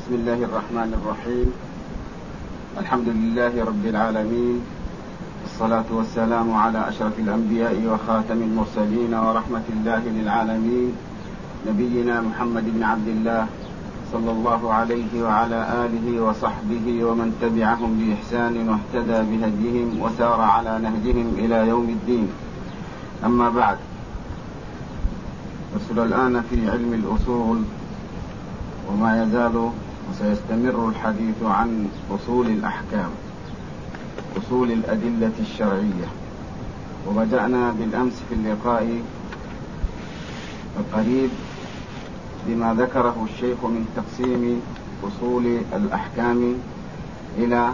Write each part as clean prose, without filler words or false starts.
بسم الله الرحمن الرحيم. الحمد لله رب العالمين، والصلاة والسلام على أشرف الأنبياء وخاتم المرسلين ورحمة الله للعالمين، نبينا محمد بن عبد الله صلى الله عليه وعلى آله وصحبه ومن تبعهم بإحسان واهتدى بهديهم وسار على نهجهم إلى يوم الدين. أما بعد، نصل الآن في علم الأصول، وما يزال وسيستمر الحديث عن أصول الأحكام، أصول الأدلة الشرعية. وبدأنا بالأمس في اللقاء القريب بما ذكره الشيخ من تقسيم أصول الأحكام إلى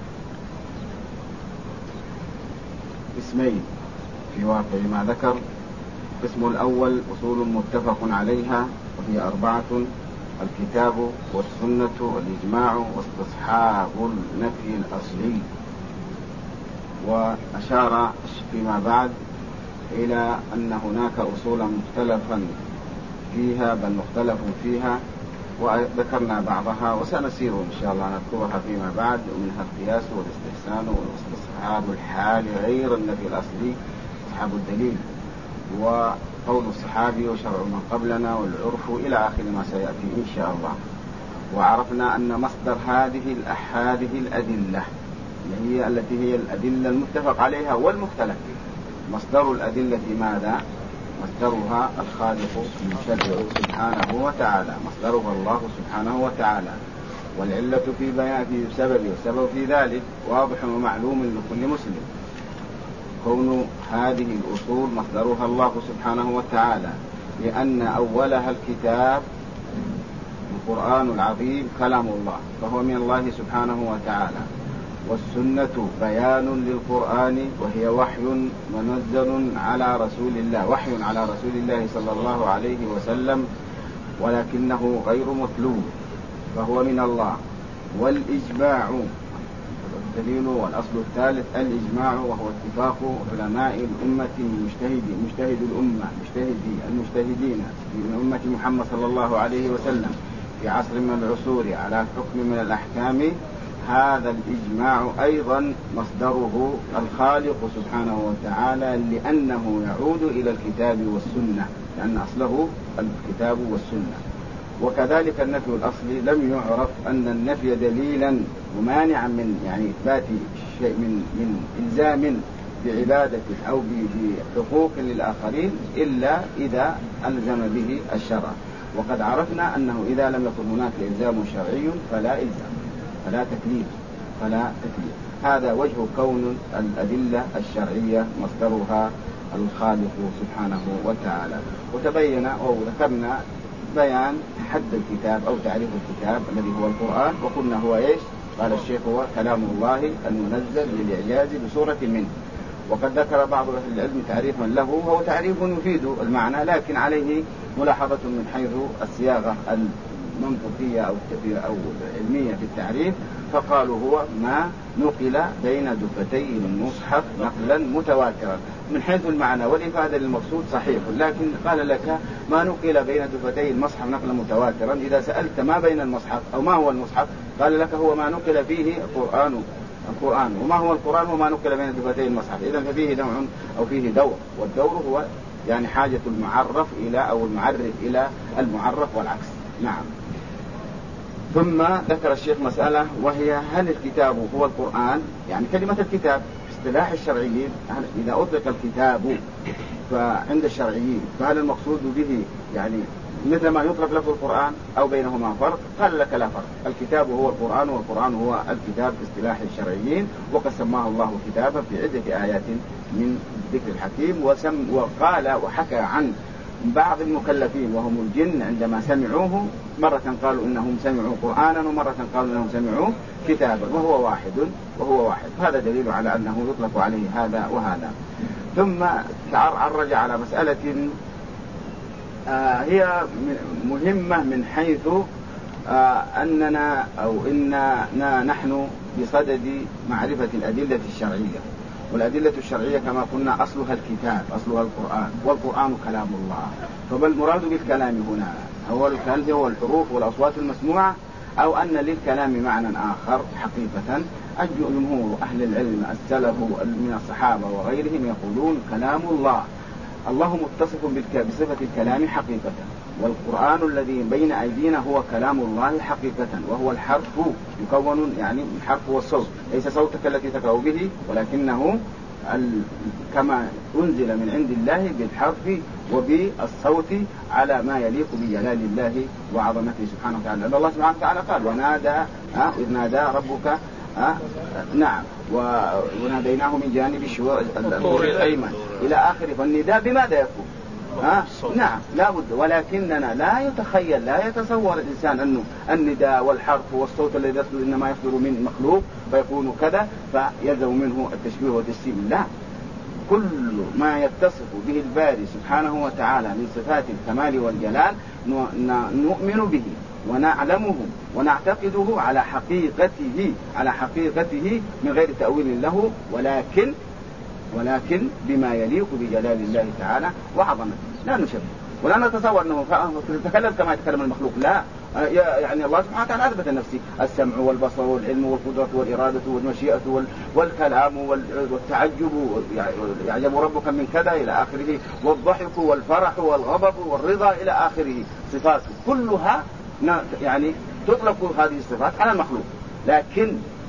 قسمين في واقع ما ذكر. القسم الأول أصول متفق عليها، وهي 4: الكتاب والسنة والإجماع واستصحاب النفي الأصلي. وأشار فيما بعد إلى أن هناك أصولا مختلفا فيها، بل مختلف فيها، وذكرنا بعضها وسنسير إن شاء الله نذكرها فيما بعد، ومنها القياس والاستحسان واستصحاب الحال غير النفي الأصلي، استصحاب الدليل، وقول الصحابي وشرع من قبلنا والعرف إلى آخر ما سيأتي إن شاء الله. وعرفنا أن مصدر هذه الأدلة التي هي الأدلة المتفق عليها والمختلف فيها، مصدر الأدلة ماذا؟ مصدرها الخالق المشرع سبحانه وتعالى، مصدرها الله سبحانه وتعالى، والعلة في بيان في سبب، والسبب في ذلك واضح ومعلوم لكل مسلم. كون هذه الأصول مصدرها الله سبحانه وتعالى، لأن أولها الكتاب القرآن العظيم كلام الله، فهو من الله سبحانه وتعالى. والسنة بيان للقرآن، وهي وحي منزل على رسول الله، وحي على رسول الله صلى الله عليه وسلم، ولكنه غير متلو، فهو من الله. والإجماع الدليل، والأصل الثالث الإجماع، وهو اتفاق علماء الأمة مجتهد الأمة، المجتهدين من أمة محمد صلى الله عليه وسلم في عصر من العصور على حكم من الأحكام. هذا الإجماع أيضا مصدره الخالق سبحانه وتعالى، لأنه يعود إلى الكتاب والسنة، لأن أصله الكتاب والسنة. وكذلك النفي الأصلي لم يعرف أن النفي دليلا ومانعا من إثبات شيء من إلزام بعبادة أو بحقوق للآخرين إلا إذا ألزم به الشرع. وقد عرفنا أنه إذا لم يكن هناك إلزام شرعي فلا إلزام، فلا تكليف. هذا وجه كون الأدلة الشرعية مصدرها الخالق سبحانه وتعالى. وتبين أو ذكرنا بيان حد الكتاب أو تعريف الكتاب الذي هو القرآن، وقلنا هو إيش؟ قال الشيخ هو كلام الله المنزل للإعجاز بسورة منه. وقد ذكر بعض أهل العلم تعريفا له، وهو تعريف يفيد المعنى، لكن عليه ملاحظة من حيث الصياغة المنطقية أو العلمية في التعريف. فقالوا هو ما نقل بين دفتي المصحف نقلا متواترا. من حيث المعنى والإفادة للمقصود صحيح، لكن قال لك ما نقل بين دفتي المصحف نقلا متواترا. إذا سألت ما بين المصحف أو ما هو المصحف، قال لك هو ما نقل فيه القرآن، وما هو القرآن وما نقل بين دفتي المصحف. إذا ففيه نوع أو فيه دور، والدور هو حاجة المعرف إلى أو المعرف إلى المعرف والعكس. نعم. ثم ذكر الشيخ مسألة، وهي هل الكتاب هو القرآن؟ كلمة الكتاب في اصطلاح الشرعيين، إذا أطلق الكتاب فعند الشرعيين فهل المقصود به مثل ما يطلق له القرآن أو بينهما فرق؟ قال لك لا فرق. الكتاب هو القرآن، والقرآن هو الكتاب في اصطلاح الشرعيين، وقد سماه الله كتابا في عدة آيات من ذكر الحكيم. وقال وحكى عن بعض المكلفين وهم الجن عندما سمعوه، مرة قالوا إنهم سمعوا قرآنا، ومرة قالوا إنهم سمعوا كتابا، وهو واحد. هذا دليل على أنه يطلق عليه هذا وهذا. ثم عرج على مسألة هي مهمة من حيث أننا أو إننا نحن بصدد معرفة الأدلة الشرعية. والأدلة الشرعية كما قلنا أصلها الكتاب، أصلها القرآن، والقرآن كلام الله. فما المراد بالكلام هنا؟ هو الكلام هو الحروف والأصوات المسموعة، أو أن للكلام معنى آخر حقيقة. جمهور أهل العلم السلف من الصحابة وغيرهم يقولون كلام الله متصف بصفة الكلام حقيقة، والقرآن الذي بين أيدينا هو كلام الله حقيقة، وهو الحرف يكون يعني الحرف والصوت، ليس صوتك التي تقرأ به ولكنه كما أنزل من عند الله بالحرف وبالصوت على ما يليق بجلال الله وعظمته سبحانه وتعالى. الله سبحانه وتعالى قال ونادى إذ نادى ربك نعم وناديناه من جانب الطور الأيمن إلى آخره. فالنداء بماذا يكون؟ نعم لا بد، ولكننا لا يتخيل لا يتصور الإنسان أنه النداء والحرف والصوت الذي يصدر إنما يصدر من مخلوق فيكون كذا فيلزم منه التشبيه والتجسيم. لا، كل ما يتصف به الباري سبحانه وتعالى من صفات الكمال والجلال نؤمن به ونعلمه ونعتقده على حقيقته من غير تأويل له، ولكن بما يليق بجلال الله تعالى وعظمته. لا نشبه ولا نتصور أنه نتكلم كما يتكلم المخلوق، لا، يعني الله سبحانه وتعالى أثبت نفسه السمع والبصر والعلم والقدرة والإرادة والمشيئة والكلام والتعجب، يعجب ربك من كذا إلى آخره، والضحك والفرح والغضب والرضا إلى آخره. صفاته كلها يعني تطلق هذه الصفات على المخلوق، لكن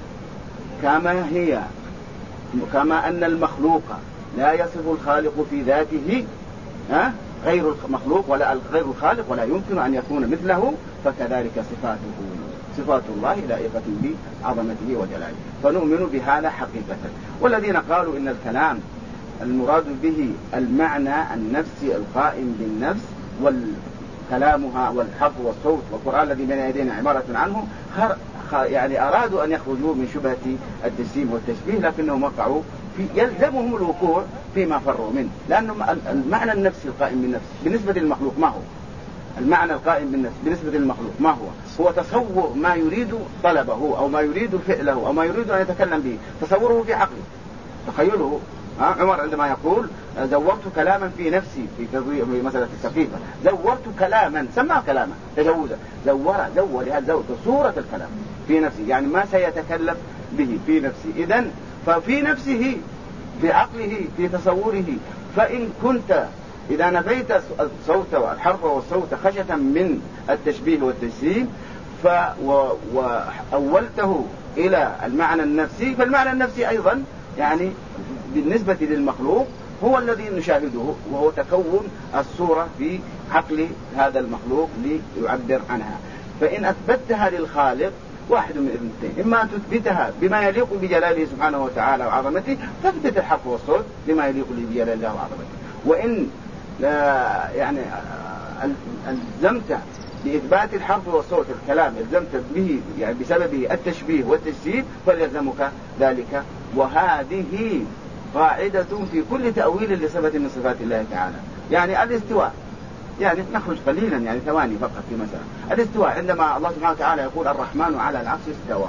كما أن المخلوق لا يصف الخالق في ذاته غير المخلوق ولا غير الخالق ولا يمكن أن يكون مثله، فكذلك صفات الله لائقة بعظمته وجلاله، فنؤمن بهذا حقيقة. والذين قالوا إن الكلام المراد به المعنى النفسي القائم بالنفس والكلامها والحرف والصوت والقرآن الذي بين يدينا عبارة عنه، يعني أرادوا أن يخرجوا من شبهة التجسيم والتشبيه، لكنهم وقعوا يلزمهم الوقوع فيما فروا منه، لأنه المعنى النفسي القائم بالنفس بالنسبة للمخلوق ما هو؟ المعنى القائم بالنفس بالنسبة للمخلوق ما هو تصور ما يريد طلبه أو ما يريد فعله أو ما يريد أن يتكلم به، تصوره في عقله، تخيله. عمر عندما يقول زورت كلاما في نفسي في مسألة السقيفة، زورت كلاما سماه كلاما تجوزا، زور صورة الكلام في نفسي، يعني ما سيتكلم به في نفسي. إذن ففي نفسه في عقله في تصوره. فإن كنت إذا نفيت الصوت والحرف والصوت خشية من التشبيه والتجسيم وأولته إلى المعنى النفسي، فالمعنى النفسي أيضا يعني بالنسبة للمخلوق هو الذي نشاهده، وهو تكون الصورة في عقل هذا المخلوق ليعبر عنها. فإن أثبتها للخالق واحد من الاثنين، إما أن تثبتها بما يليق بجلاله سبحانه وتعالى وعظمته، تثبت الحرف والصوت بما يليق بجلال الله وعظمته. وإن يعني ألزمت بإثبات الحرف والصوت الكلام ألزمت به يعني بسببه التشبيه والتجسيم، فليلزمك ذلك. وهذه قاعدة في كل تأويل لصفة من صفات الله تعالى. يعني الاستواء، يعني نخرج قليلا يعني ثواني فقط في مسألة الاستواء. عندما الله سبحانه وتعالى يقول الرحمن على العرش استوى،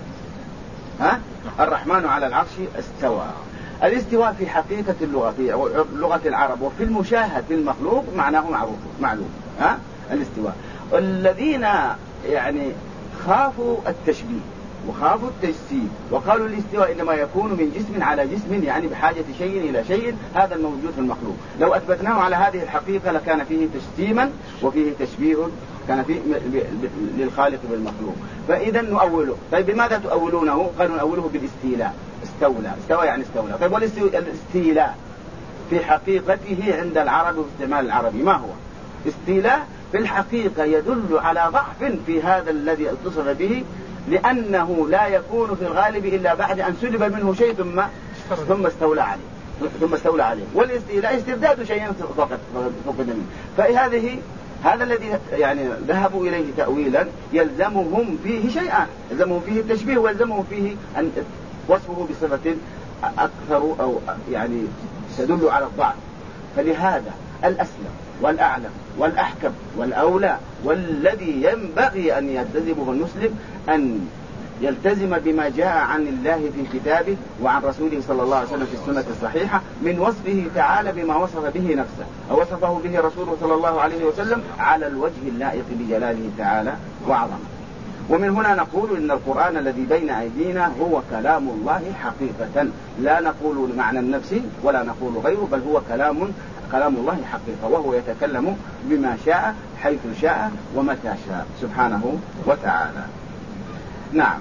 الرحمن على العرش استوى، الاستواء في حقيقة اللغة في لغة العرب وفي المشاهد في المخلوق معناه معلوم. الاستواء. الذين يعني خافوا التشبيه وخافوا التجسيم وقالوا الاستواء إنما يكون من جسم على جسم، يعني بحاجة شيء إلى شيء، هذا الموجود في المخلوق. لو أثبتناه على هذه الحقيقة لكان فيه تجسيما وفيه تشبيه كان فيه للخالق بالمخلوق. فإذا نؤوله. طيب بماذا تؤولونه؟ قالوا نؤوله بالاستيلاء. استوى يعني استولى. طيب والاستيلاء في حقيقته عند العرب واستعمال العربي ما هو؟ استيلاء في الحقيقة يدل على ضعف في هذا الذي اتصف به، لأنه لا يكون في الغالب إلا بعد أن سلب منه شيء ثم استولى عليه. والاستيلاء استرداد شيء فقط منه. هذا الذي يعني ذهبوا إليه تأويلا يلزمهم فيه شيئان، يلزمهم فيه التشبيه ويلزمهم فيه أن وصفه بصفة أكثر أو يعني تدل على الضعف. فلهذا الأسلم والأعلم والأحكم والأولى والذي ينبغي أن يلتزمه المسلم أن يلتزم بما جاء عن الله في كتابه وعن رسوله صلى الله عليه وسلم في السنة الصحيحة من وصفه تعالى بما وصف به نفسه أو وصفه به رسوله صلى الله عليه وسلم على الوجه اللائق بجلاله تعالى وعظمه. ومن هنا نقول إن القرآن الذي بين أيدينا هو كلام الله حقيقة، لا نقول المعنى النفسي ولا نقول غيره، بل هو كلام الله حقيقة، وهو يتكلم بما شاء حيث شاء ومتى شاء سبحانه وتعالى. نعم.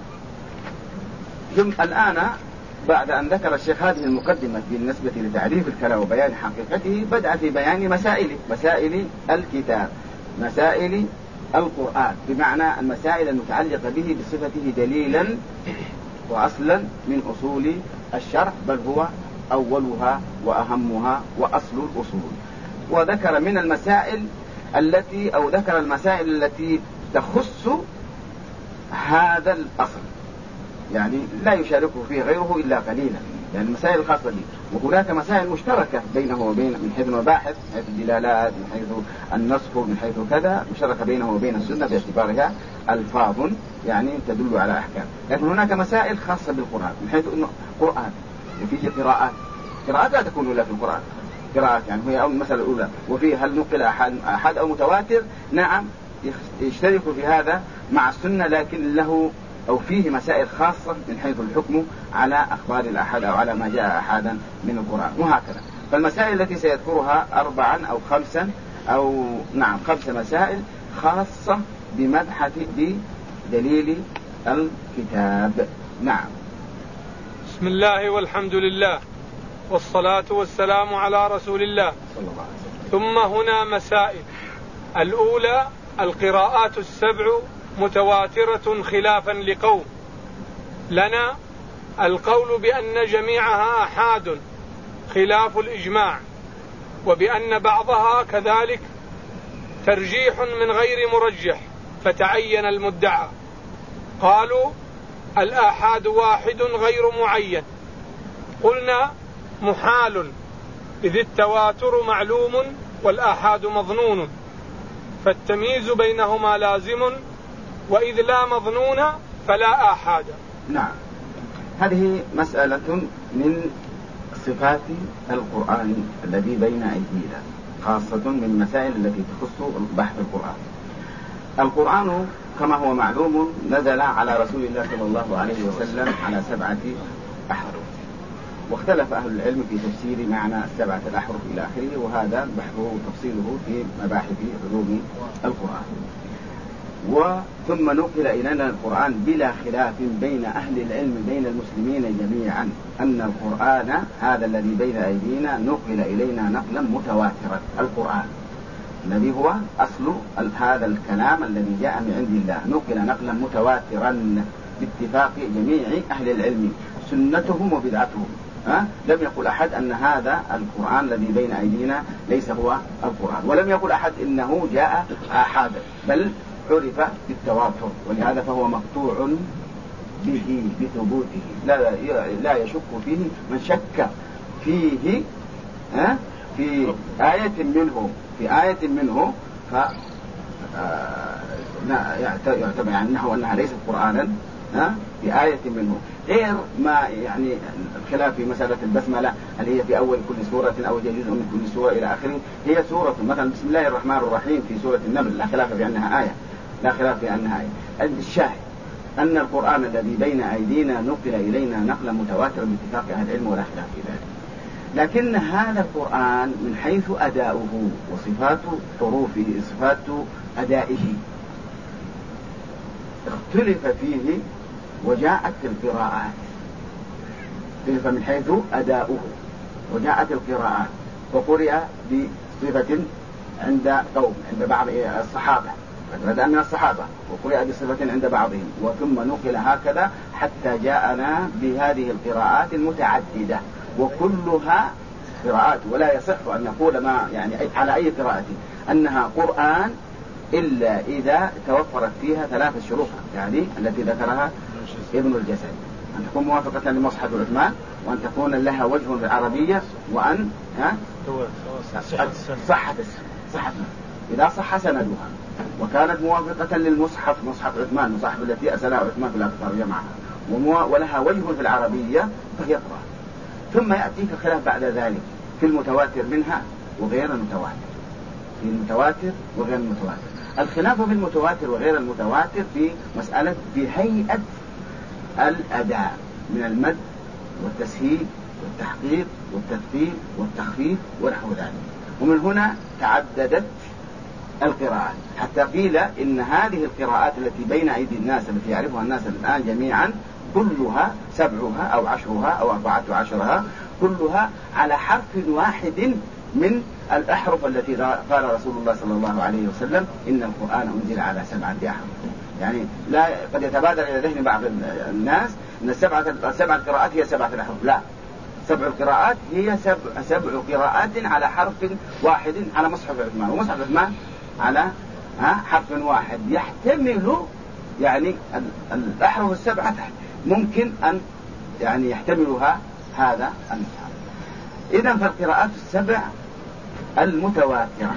الآن بعد أن ذكر الشيخ هذه المقدمة بالنسبة لتعريف الكلام وبيان حقيقته، بدأ في بيان مسائل الكتاب، مسائل القرآن، بمعنى المسائل المتعلقة به بصفته دليلا وأصلا من أصول الشرع، بل هو أولها وأهمها وأصل الأصول. وذكر من المسائل التي تخص هذا الأصل، يعني لا يشاركه فيه غيره إلا قليلا، يعني المسائل الخاصة به. وهناك مسائل مشتركة بينه وبين، من حيث المباحث، من حيث الدلالات، من حيث النصف، من حيث كذا، مشتركة بينه وبين السنة باعتبارها ألفاظ يعني تدل على أحكام. لكن هناك مسائل خاصة بالقرآن، من حيث أنه قرآن وفيه قراءات لا تكون إلا في القرآن، قراءات يعني هي المسألة الأولى. وفيه هل نقل أحد أو متواتر؟ نعم، يشترك في هذا مع السنة، لكن له أو فيه مسائل خاصة من حيث الحكم على أخبار الأحد أو على ما جاء أحدا من القرآن، وهكذا. فالمسائل التي سيذكرها 4 أو 5 أو 5 مسائل خاصة بمبحث بدليل الكتاب. نعم. بسم الله والحمد لله والصلاة والسلام على رسول الله صلى الله عليه وسلم. ثم هنا مسائل. الأولى: القراءات السبع متواترة خلافا لقوم. لنا القول بأن جميعها آحاد خلاف الإجماع، وبأن بعضها كذلك ترجيح من غير مرجح فتعين المدعى. قالوا: الآحاد واحد غير معين. قلنا: محال، إذ التواتر معلوم والآحاد مظنون، فالتمييز بينهما لازم، وإذ لا مظنون فلا آحاد. نعم. هذه مسألة من صفات القرآن الذي بين أيدينا، خاصة من المسائل التي تخص بحث القرآن. القرآن كما هو معلوم نزل على رسول الله صلى الله عليه وسلم على 7 أحرف، واختلف أهل العلم في تفسير معنى 7 الأحرف إلى آخره، وهذا بحثه وتفصيله في مباحث علوم القرآن. ثم نقل إلينا القرآن بلا خلاف بين أهل العلم بين المسلمين جميعا أن القرآن هذا الذي بين أيدينا نقل إلينا نقلا متواترا. القرآن الذي هو أصل هذا الكلام الذي جاء من عند الله نقل نقلا متواترا باتفاق جميع أهل العلم، سنتهم وبدعتهم. لم يقل أحد أن هذا القرآن الذي بين أيدينا ليس هو القرآن، ولم يقل أحد إنه جاء آحادا، بل عرف بالتواتر، ولهذا فهو مقطوع به بثبوته، لا يشك فيه من شك فيه في آية منه يعتبر أنها ليست قرآنا بآية منه، غير ما يعني الخلاف في مسألة البسملة، هل هي في أول كل سورة أو هي جزء من كل سورة إلى آخره. هي سورة مثلا بسم الله الرحمن الرحيم في سورة النمل، لا خلاف في أنها آية، لا خلاف في أنها آية. الشاهد أن القرآن الذي بين أيدينا نقل إلينا نقلا متواترا باتفاق أهل العلم ولا خلاف في ذلك. لكن هذا القرآن من حيث أداؤه وصفات حروفه، صفات أدائه، اختلف فيه وجاءت القراءات، اختلف من حيث أداؤه وجاءت القراءات، وقرئ بصفة عند قوم، عند بعض الصحابة، بدأ من الصحابة، وقرئ بصفة عند بعضهم، وثم نقل هكذا حتى جاءنا بهذه القراءات المتعددة، وكلها قراءات، ولا يصح أن نقول ما يعني على أي قراءة أنها قرآن إلا إذا توفرت فيها 3 شروط، يعني التي ذكرها ابن الجزري: أن تكون موافقة لمصحف عثمان، وأن تكون لها وجه في العربية، وأن صحة إذا صح سندها، وكانت موافقة للمصحف، مصحف عثمان، مصحف التي أرسلها عثمان في الأقطار جمعها، ولها وجه في العربية فهي قرآن. ثم يأتيك خلاف بعد ذلك في المتواتر منها وغير المتواتر، في المتواتر وغير المتواتر. الخلاف في المتواتر وغير المتواتر في مسألة بهيئة الأداء من المد والتسهيل والتحقيق والتثقيل والتخفيف ونحو ذلك. ومن هنا تعددت القراءات حتى قيل إن هذه القراءات التي بين أيدي الناس التي يعرفها الناس الآن جميعا كلها 7 أو 10 أو 14 كلها على حرف واحد من الأحرف التي قال رسول الله صلى الله عليه وسلم إن القرآن أنزل على 7 أحرف. يعني لا قد يتبادر إلى ذهن بعض الناس أن 7 قراءات هي 7 أحرف. لا، 7 قراءات هي 7 قراءات على حرف واحد على مصحف عثمان، ومصحف عثمان على حرف واحد يحتمل يعني الأحرف 7 ممكن أن يعني يحتملها هذا المصحف. إذن فالقراءات 7 المتواترة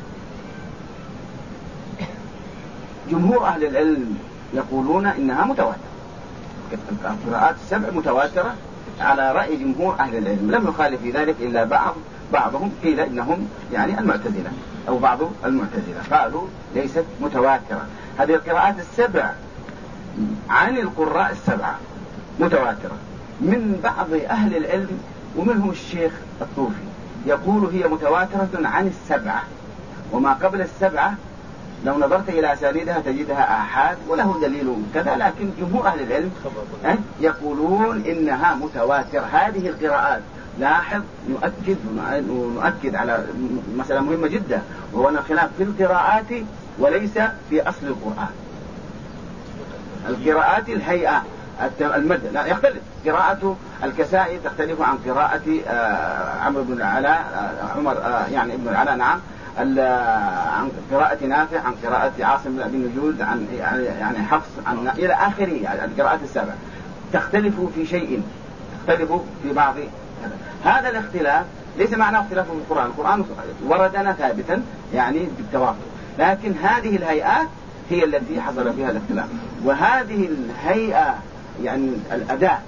جمهور أهل العلم يقولون إنها متواترة. القراءات 7 متواترة على رأي جمهور أهل العلم، لم يخالف في ذلك إلا بعضهم قيل إنهم يعني المعتزلة أو بعض المعتزلة قالوا ليست متواترة. هذه القراءات 7 عن القراء 7 متواترة من بعض أهل العلم ومنهم الشيخ الطوفي يقول هي متواترة عن 7، وما قبل 7 لو نظرت إلى أسانيدها تجدها آحاد وله دليل كذا، لكن جمهور أهل العلم يقولون إنها متواتر. هذه القراءات لاحظ نؤكد على مسألة مهمة جدا، وهو أن الخلاف في القراءات وليس في أصل القرآن. القراءات الهيئة المد لا يختلف. قراءة الكسائي تختلف عن قراءة عمرو بن العلاء يعني ابن العلاء نعم، عن قراءة نافع، عن قراءة عاصم بن أبي النجود، عن يعني حفص، عن إلى آخره. القراءات 7 تختلف في شيء، تختلف في بعض. هذا الاختلاف ليس معناه اختلاف في القرآن. القرآن وردنا ثابتا يعني بالتوافق، لكن هذه الهيئات هي التي حصل فيها الاختلاف. وهذه الهيئة يعني الأداء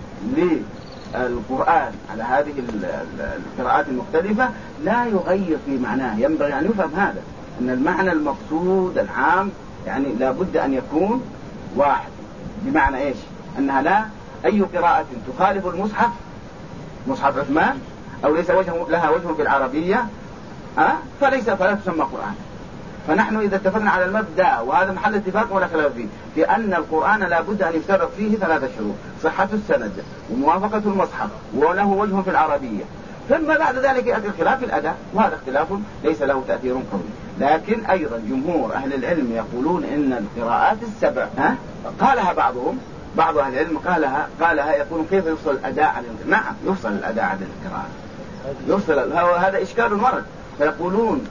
للقرآن على هذه القراءات المختلفة لا يغير في معناه. ينبغي أن يفهم هذا، أن المعنى المقصود العام يعني لابد أن يكون واحد. بمعنى إيش؟ أنها لا أي قراءة تخالف المصحف مصحف عثمان أو ليس لها وجه في العربية فلا تسمى قرآن. فنحن إذا اتفقنا على المبدأ، وهذا محل اتفاق ولا خلاف فيه، بأن القرآن لابد أن يفترض فيه 3 شروط: صحة السند وموافقة المصحف وله وجه في العربية. ثم بعد ذلك يأتي الخلاف في الأداء، وهذا اختلاف ليس له تأثير قوي. لكن أيضا جمهور أهل العلم يقولون إن القراءات 7 قالها بعض أهل العلم قالها يقولون كيف يفصل الأداء عن القراءة؟ نعم يفصل الأداء عن القراءة، يفصل. هذا إشكال ورد. فيقولون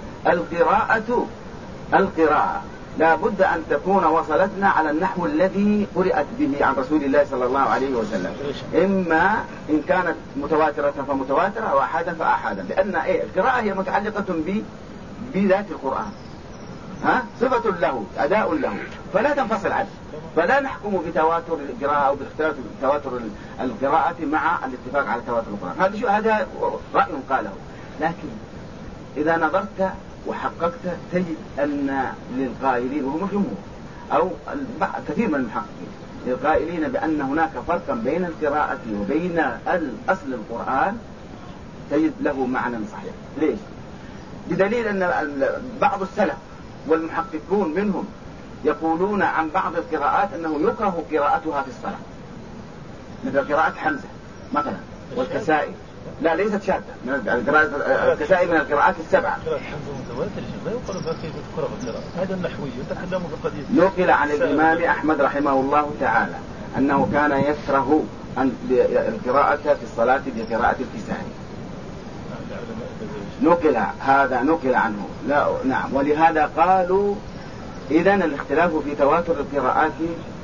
القراءة لا بد أن تكون وصلتنا على النحو الذي قرأت به عن رسول الله صلى الله عليه وسلم، إما إن كانت متواترة فمتواترة أو أحادا فأحادا، لأن القراءة هي متعلقة بذات القرآن، صفة له أداء له، فلا تنفصل عنه. فلا نحكم بتواتر القراءة أو باختلاف تواتر القراءة مع الاتفاق على تواتر القرآن. هذا رأي قاله. لكن إذا نظرت وحققت تجد أن للقائلين وهم الجمهور أو كثير من المحققين للقائلين بأن هناك فرقا بين القراءة وبين الأصل القرآن تجد له معنى صحيح. ليش؟ بدليل أن بعض السلف والمحققون منهم يقولون عن بعض القراءات أنه يكره قراءتها في الصلاة، مثل قراءة حمزة مثلا والكسائي. لا ليست شاذة، الكسائي من القراءات 7. هذا النحوي يتكلم بقضية. نقل عن الإمام أحمد رحمه الله تعالى أنه كان يكره القراءة في الصلاة بقراءة الكسائي. نقل عنه. لا نعم. ولهذا قالوا إذن الاختلاف في تواتر القراءات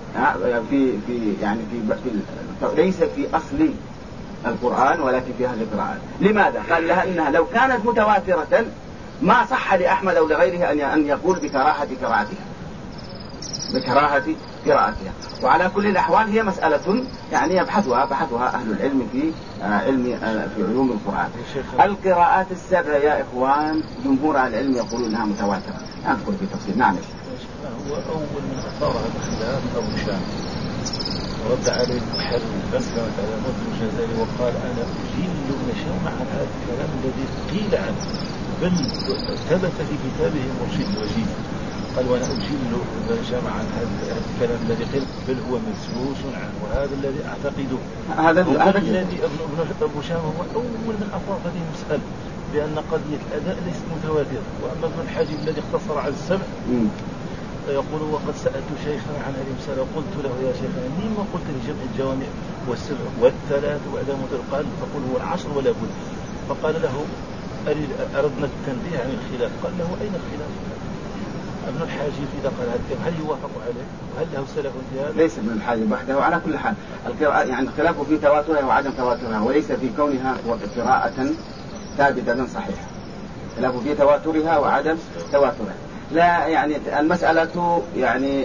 ليس في أصل القرآن ولكن في هذه القراءات. لماذا؟ قال لها إنها لو كانت متواترة ما صح لأحمد أو لغيره أن يقول بكراهة قراءتها. بكراهة قراءتها. وعلى كل الأحوال هي مسألة يعني بحثها أهل العلم في علوم القرآن. القراءات السبع يا إخوان جمهور أهل العلم يقولون أنها متواترة. أذكر في تفصيل. نعم. هو أول من أثار هذا الخلاف أبو هشام رد عليه المحرر أسلمت على رد الجزائري وقال أنا أجيل ابن هشام عن هذا الكلام الذي قيل عنه بل ثبت في كتابه مرشد الوجيز. قال وأنا أجيل ابن هشام عن هذا الكلام الذي قيل بل هو مسروس عنه وهذا الذي أعتقده. هذا الذي أبو هشام هو أول من أفرق هذه المسألة بأن قضية الأداء ليست متواترة. وأما ابن الحاجب الذي اختصر على السبع يقول وقد سألت شيخنا عن هذه المسألة وقلت له يا شيخنا لما قلت لجمع الجوامع والسبع والثلاث وعدم قال فقل هو العشر ولا بد. فقال له أردنا التنبيه عن الخلاف. قال له أين الخلاف؟ ابن الحاجب إذا قال هذا هل يوافق عليه وهل له سلف في هذا؟ ليس ابن الحاجب وحده. وعلى كل حال يعني الخلاف في تواترها وعدم تواترها وليس في كونها قراءة ثابتة صحيحة. الخلاف في تواترها وعدم تواترها. لا يعني المسألة يعني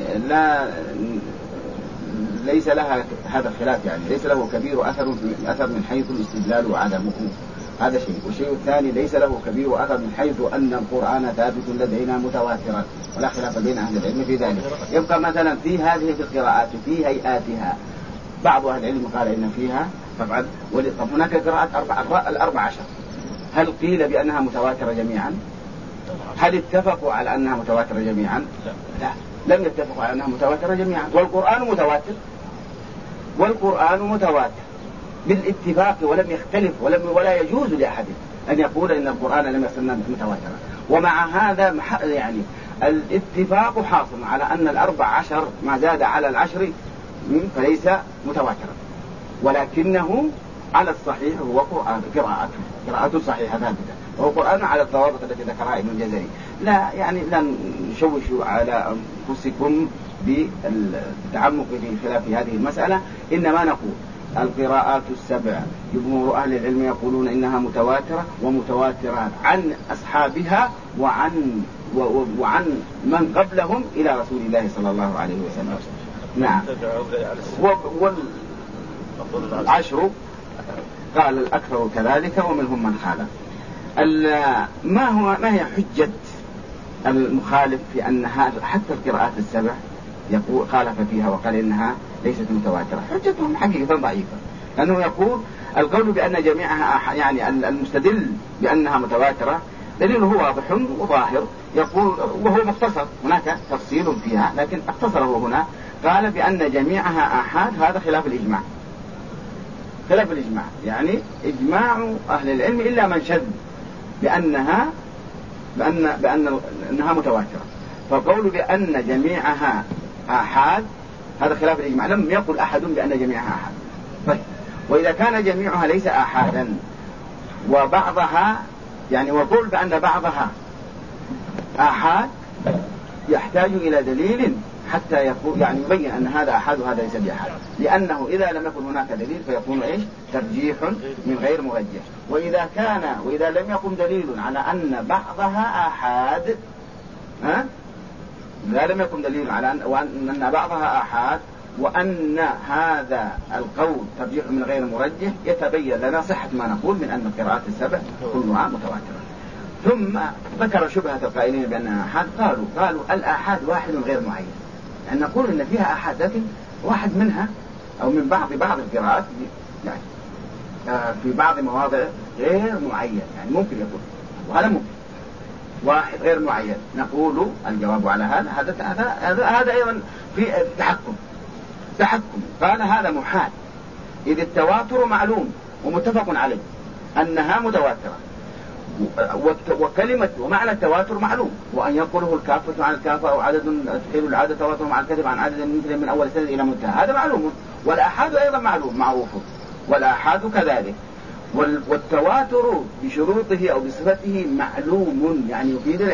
ليس لها هذا الخلاف يعني ليس له كبير أثر من حيث الاستدلال وعدمه. هذا شيء. والشيء الثاني ليس له كبير أثر من حيث أن القرآن ثابت لدينا متواترا ولا خلاف بين أهل العلم في ذلك. يبقى مثلا في هذه القراءات في هيئاتها بعض أهل العلم قال إن فيها طبعا هناك قراءات 14. هل قيل بأنها متواترة جميعا؟ هل اتفقوا على أنها متواترة جميعا؟ لا لم يتفقوا على أنها متواترة جميعا. والقرآن متواتر بالاتفاق ولم يختلف ولا يجوز لأحد أن يقول إن القرآن لم يصل متواترا. ومع هذا يعني الاتفاق حاصل على أن 14 ما زاد على 10 فليس متواترا ولكنه على الصحيح هو قراءة صحيحة ثابتة وهو قرآن على الضوابط التي ذكرها ابن الجزري. لا نشوش على أنفسكم بالتعمق في خلاف هذه المسألة. إنما نقول القراءات السبع جمهور أهل العلم يقولون إنها متواترة ومتواترة عن أصحابها وعن من قبلهم إلى رسول الله صلى الله عليه وسلم. نعم. والعشر قال الأكثر كذلك ومنهم من خالف. ما هي حجة المخالف في أن حتى القراءات السبع خالف فيها وقال إنها ليست متواترة؟ حجتهم حقيقة ضعيفة لأنه يقول القول بأن جميعها يعني المستدل بأنها متواترة دليله واضح وظاهر. يقول وهو مختصر هناك تفصيل فيها لكن اختصره هنا قال بأن جميعها آحاد. هذا خلاف الإجماع يعني إجماع أهل العلم إلا من شذ بأنها متواترة. فالقول بأن جميعها آحاد هذا خلاف الإجماع. لم يقل أحد بأن جميعها آحاد. طيب وإذا كان جميعها ليس آحادا وبعضها يعني وقول بأن بعضها آحاد يحتاج إلى دليل حتى يقول يعني يبين أن هذا أحد وهذا ليس بأحد. لأنه إذا لم يكن هناك دليل فيكون ترجيح من غير مرجح. وإذا لم يكن دليل على أن بعضها آحاد إذا لم يكن دليل على أن بعضها آحاد وأن هذا القول ترجيح من غير مرجح يتبين لنا صحة ما نقول من أن القراءات السبع كلها متواترة. ثم ذكر شبهة القائلين بأنها آحاد. قالوا الآحاد واحد غير معين. يعني نقول إن فيها آحاد لكن واحد منها أو من بعض القراءات يعني في بعض مواضع غير معين يعني ممكن يكون وهذا ممكن واحد غير معين. نقول الجواب على هذا أيضا في تحكم. قال هذا محال إذ التواتر معلوم ومتفق عليه أنها متواترة وكلمة ومعنى التواتر معلوم وأن يقوله الكافة عن الكافة أو عدد تحيل العادة تواتر مع الكذب عن عدد من أول سنة إلى منتهى. هذا معلوم. والآحاد أيضا معروف والآحاد كذلك. والتواتر بشروطه أو بصفته معلوم يعني يفيد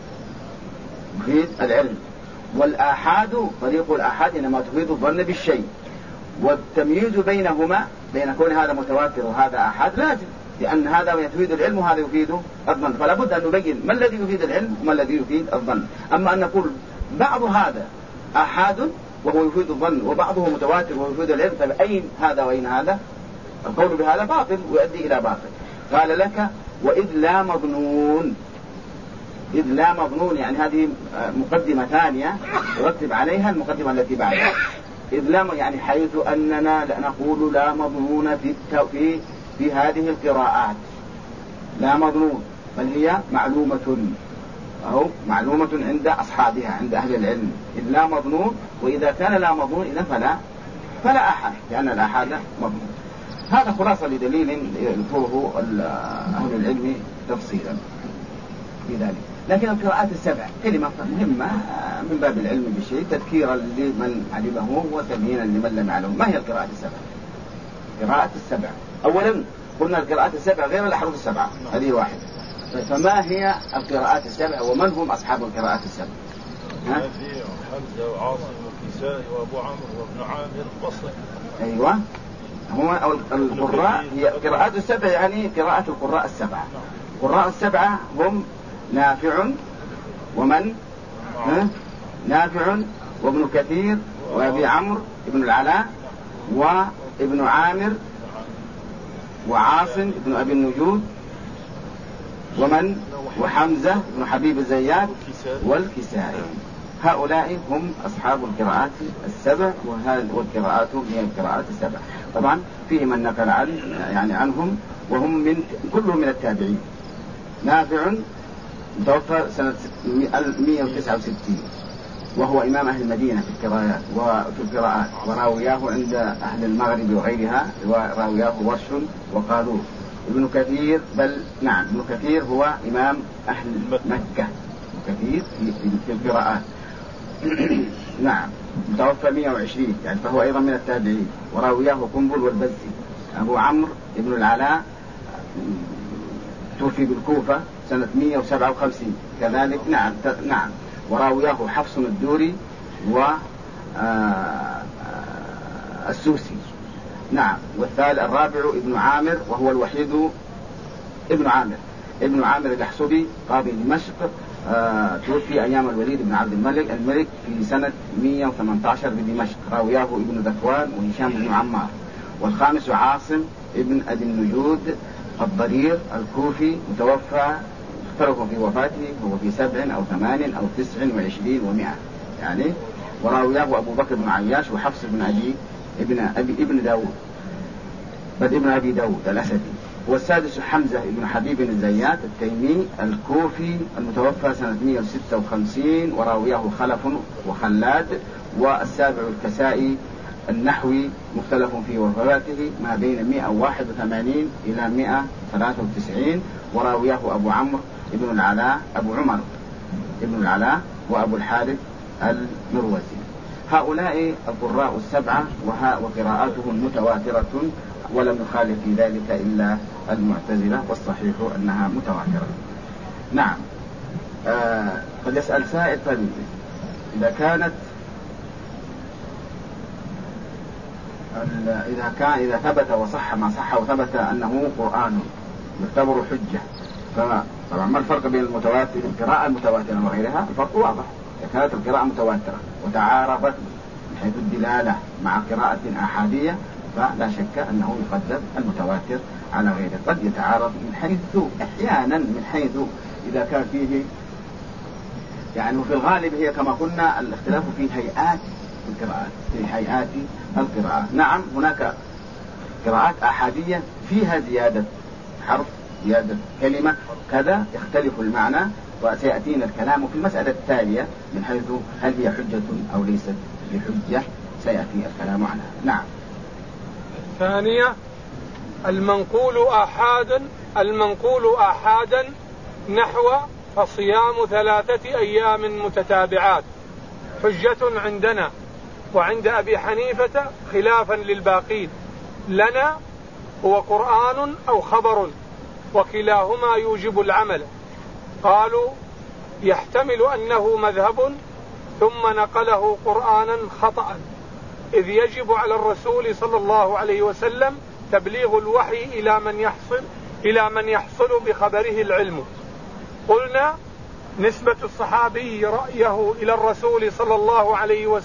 العلم. والآحاد طريق الآحاد إنما تفيد الظن بالشيء. والتمييز بينهما بين كون هذا متواتر وهذا آحاد لازم لأن هذا يفيد العلم وهذا يفيد الظن. فلا بد أن نبين ما الذي يفيد العلم وما الذي يفيد الظن. أما أن نقول بعض هذا آحاد وهو يفيد الظن، وبعضه متواتر وهو يفيد العلم، فأين هذا وأين هذا؟ القول بهذا باطل ويؤدي إلى باطل. قال لك وإذ لا مظنون، إذ لا مظنون يعني هذه مقدمة ثانية يرتب عليها المقدمة التي بعدها. إذ لا يعني حيث أننا نقول لا مظنون في هذه القراءات، لا مظنون بل هي معلومة أو معلومة عند أصحابها عند أهل العلم. إذ لا مظنون، وإذا كان لا مظنون إذا فلا أحد، لأن الأحد مظنون. هذا خلاصة لدليل يذكره أهل العلم تفصيلا في ذلك. لكن القراءات السبع كلمة مهمة من باب العلم بالشيء، تذكيرا لمن علمه وتبيينا لمن لم يعلمه. ما هي القراءات السبع؟ قراءات السبع أولا قلنا القراءات السبع غير الأحرف السبعة، هذه واحد. فما هي القراءات السبع ومن هم أصحاب القراءات السبع؟ حمزة وعاصم وكسائي وأبو عمرو وابن عامر البصري. أيوة، هو القراء هي قراءات السبع، يعني قراءة القراء السبعة. القراء السبعة هم نافع ومن نافع وابن كثير وأبي عمرو ابن العلاء وابن عامر وعاصم ابن أبي النجود وحمزة بن حبيب الزيات والكسائي. هؤلاء هم أصحاب القراءات السبع، والقراءات هي القراءات السبع. طبعا فيه من نقل عنهم، وهم كلهم من التابعين. نافع متوفى سنة 169 وهو إمام أهل المدينة في القراءات وراوياه عند أهل المغرب وغيرها، وراوياه ورش وقالوه. ابن كثير ابن كثير هو إمام أهل مكة، كثير في القراءات. نعم، متوفى 120 يعني، فهو أيضا من التابعين. وراوياه قنبل والبزي. أبو عمرو ابن العلاء توفي بالكوفة سنة 157 كذلك. نعم. وراوياه حفص الدوري والسوسي. نعم. الرابع ابن عامر وهو الوحيد ابن عامر الأحسبي قاضي دمشق، توفي أيام الوليد بن عبد الملك في سنة 118 بدمشق. راوياه ابن ذكوان وهشام بن عمار. والخامس عاصم ابن أبي النجود الضرير الكوفي، متوفى اختلفوا في وفاته، هو في 7 أو 8 أو 29 و100 يعني. وراوياه أبو بكر بن عياش وحفص بن ابن داود ابن أبي داود الأسدي. والسادس حمزة بن حبيب الزيات التيمي الكوفي، المتوفى سنة 156 وراوياه خلف وخلاد. والسابع الكسائي النحوي، مختلف في وفاته ما بين 181 إلى 193. وراوياه أبو عمرو ابن العلاء ابن العلاء وأبو الحارث المروزي. هؤلاء القراء السبعة، وقراءاتهم متواترة، ولم يخالف في ذلك إلا المعتزلة، والصحيح أنها متواترة. نعم. قد يسأل سائل طيب، إذا ثبت وصح ما صح وثبت أنه قرآن يعتبر حجة، فطبعا ما الفرق بين المتواتر القراءة المتواترة وغيرها؟ الفرق واضح. إذا كانت القراءة متواترة وتعارضت من حيث الدلالة مع قراءة أحادية، فلا شك أنه يقدم المتواتر على غيره. قد يتعارض أحيانا من حيث إذا كان فيه يعني، وفي الغالب هي كما قلنا الاختلاف في هيئات القراءات، نعم هناك قراءات أحادية فيها زيادة حرف، زيادة كلمة كذا، يختلف المعنى، وسيأتينا الكلام في المسألة التالية من حيث هل هي حجة أو ليست بحجة، سيأتي الكلام عنها. نعم. ثانية، المنقول آحادا نحو فصيام 3 أيام متتابعات حجة عندنا، وعند أبي حنيفة خلافا للباقين. لنا هو قرآن أو خبر، وكلاهما يوجب العمل. قالوا يحتمل أنه مذهب ثم نقله قرآنا خطأ، إذ يجب على الرسول صلى الله عليه وسلم تبليغ الوحي إلى من يحصل بخبره العلم. قلنا نسبة الصحابي رأيه إلى الرسول صلى الله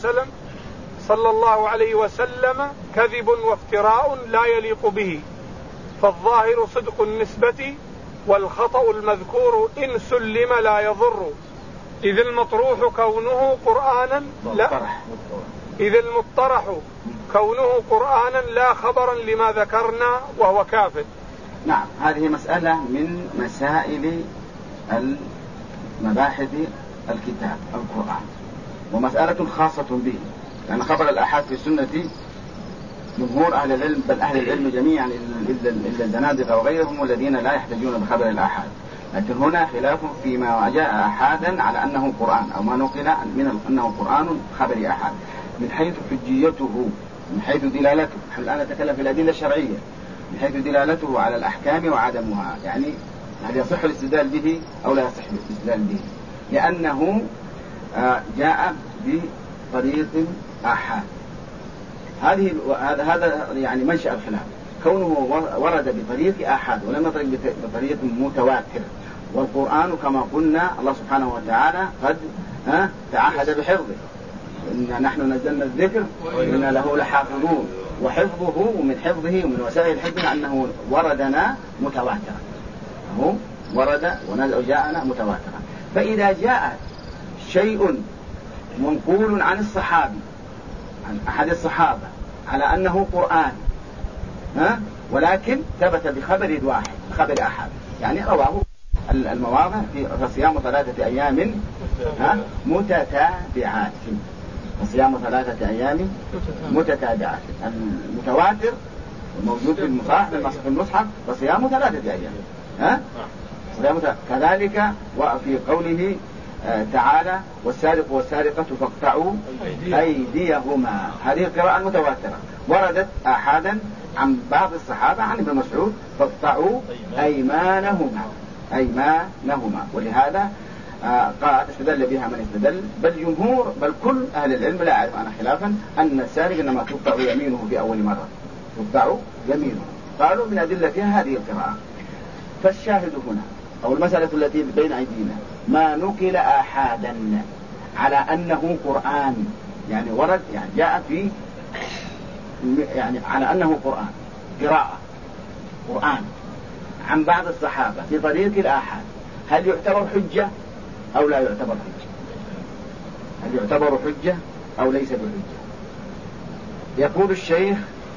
عليه وسلم كذب وافتراء لا يليق به، فالظاهر صدق النسبة والخطأ المذكور إن سلم لا يضر، إذ المطروح كونه قرآنا لا خبرا لما ذكرنا وهو كافر. نعم، هذه مسألة من مسائل مباحث الكتاب القرآن، ومسألة خاصة به، لأن خبر الآحاد في السنة جمهور أهل العلم، بل أهل العلم جميعا إلا الزنادقة وغيرهم الذين لا يحتجون بخبر الآحاد. لكن هنا خلاف فيما جاء آحادا على أنه قرآن، أو ما نقل من أنه قرآن خبر آحاد، من حيث حجيته، من حيث دلالته. نحن الآن نتكلم في الأدلة الشرعية، من حيث دلالته على الأحكام وعدمها، يعني هل يصح الاستدلال به أو لا يصح الاستدلال به، لأنه جاء بطريق آحاد. هذا يعني منشأ الخلاف، كونه ورد بطريق آحاد ولم يطرق بطريق متواتر. والقرآن كما قلنا الله سبحانه وتعالى قد تعهد بحفظه، إنا نحن نزلنا الذكر وإنا له لحافظون، وحفظه ومن حفظه ومن وسائل حفظه أنه وردنا متواترا، هو ورد وجاءنا متواترا. فإذا جاء شيء منقول عن الصحابي، عن أحد الصحابة، على أنه قرآن، ولكن ثبت بخبر واحد، خبر أحد، يعني رواه المواضع في صيام 3 أيام متتابعات، صيام 3 أيام متتابعات. المتواتر الموجود في المصحف فصيام 3 أيام، كذلك وفي قوله تعالى والسارق والسارقة فاقطعوا أيديهما، هذه القراءة المتواترة وردت آحادا عن بعض الصحابة عن ابن مسعود فاقطعوا أيمانهما، ولهذا قال استدل بها من استدل، بل كل أهل العلم لا يعرف عنها خلافا أن السارق إنما تقطع يمينه في أول مرة، تقطع يمينه، قالوا من أدلتها هذه القراءة. فالشاهد هنا أو المسألة التي بين أيدينا ما نقل آحادا على أنه قرآن، يعني ورد، يعني جاء في، يعني على أنه قرآن، قراءة قرآن عن بعض الصحابة في طريق الآحاد، هل يعتبر حجة أو لا يعتبر حجة؟ هل يعتبر حجة أو ليس بحجة؟ يقول الشيخ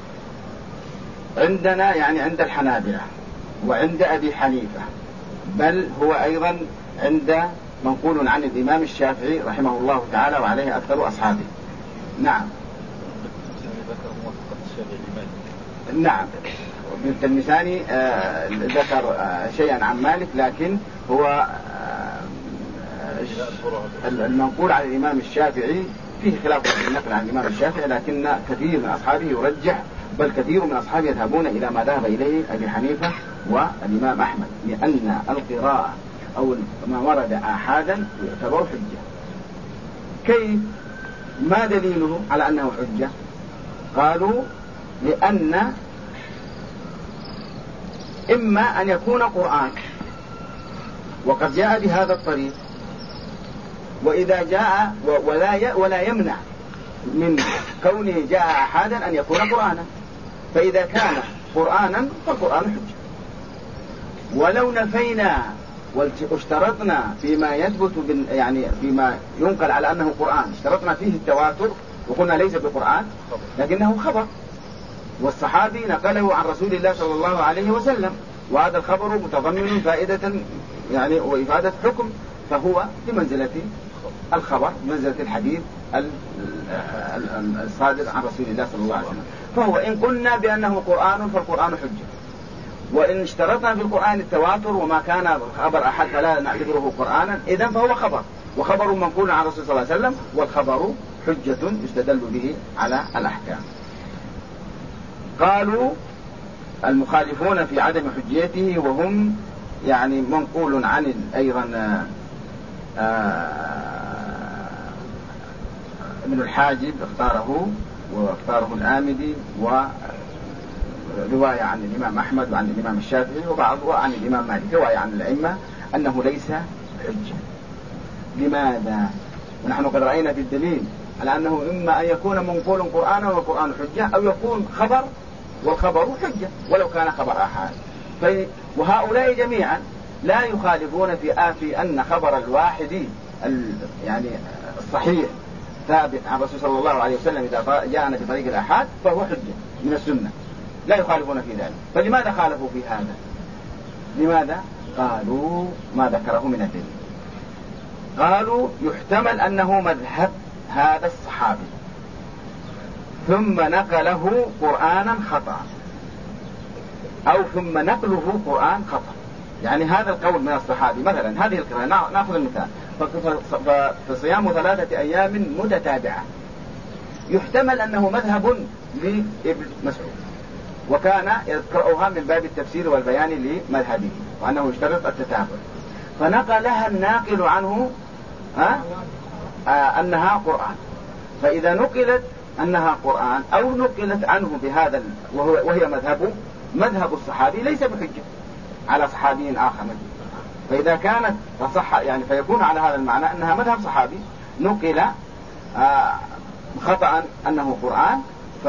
عندنا، يعني عند الحنابلة وعند أبي حنيفة، بل هو أيضا عند منقول عن الإمام الشافعي رحمه الله تعالى وعليه أكثر أصحابه. نعم، نعم، ابن التلمساني ذكر شيئا عن مالك، لكن هو المنقول عن الإمام الشافعي فيه خلاف في النقل عن الإمام الشافعي، لكن كثير من أصحابه يرجح، بل كثير من أصحابه يذهبون إلى ما ذهب إليه أبي حنيفة والإمام أحمد، لأن القراءة أو ما ورد آحادا يعتبر حجة. كيف؟ ما دليله على أنه حجة؟ قالوا لأن إما أن يكون قرآن وقد جاء بهذا الطريق، وإذا جاء ولا يمنع من كونه جاء آحادا أن يكون قرآنا، فإذا كان قرآنا فالقرآن حجة. ولو نفينا واشترطنا فيما يثبت يعني فيما ينقل على أنه قرآن، اشترطنا فيه التواتر وقلنا ليس بقرآن لكنه خبر، والصحابي نقله عن رسول الله صلى الله عليه وسلم، وهذا الخبر متضمن فائدة يعني وإفادة حكم، فهو بمنزلة الخبر، بمنزلة الحديث الصادر عن رسول الله صلى الله عليه وسلم. فهو إن قلنا بأنه قرآن فالقرآن حجة، وإن اشترطنا في القرآن التواتر وما كان خبر أحد فلا نعتبره قرآنا، إذن فهو خبر، وخبر منقول عن رسول الله صلى الله عليه وسلم، والخبر حجة يستدل به على الأحكام. قالوا المخالفون في عدم حجيته، وهم يعني منقول عن أيضا ابن الحاجب اختاره واختاره الآمدي، ورواية عن الإمام أحمد وعن الإمام الشافعي وعن الإمام مالك، رواية عن الأئمة أنه ليس حجة، لماذا؟ ونحن قد رأينا في الدليل على أنه إما أن يكون منقول قرآنا والقرآن حجة، أو يكون خبر والخبر حجة ولو كان خبر أحد. وهؤلاء جميعا لا يخالفون في أن خبر الواحد يعني الصحيح ثابت عن الرسول صلى الله عليه وسلم إذا جاءنا بطريق الآحاد فهو حجة من السنة، لا يخالفون في ذلك. فلماذا خالفوا في هذا؟ لماذا؟ قالوا ما ذكره من الدليل. قالوا يحتمل أنه مذهب هذا الصحابي ثم نقله قرآنا خطأ، أو ثم نقله قرآن خطأ. يعني هذا القول من الصحابي مثلا، هذه القراءة نأخذ المثال، فصيام 3 أيام متتابعة يحتمل أنه مذهب لابن مسعود، وكان يذكرها من باب التفسير والبيان لمذهبه وأنه يشترط التتابع، فنقلها الناقل عنه أنها قرآن. فإذا نقلت أنها قرآن أو نقلت عنه بهذا وهي مذهب الصحابي ليس بحجة على صحابي آخر. فإذا كانت تصح يعني فيكون على هذا المعنى أنها مذهب صحابي نقل خطأ أنه قرآن،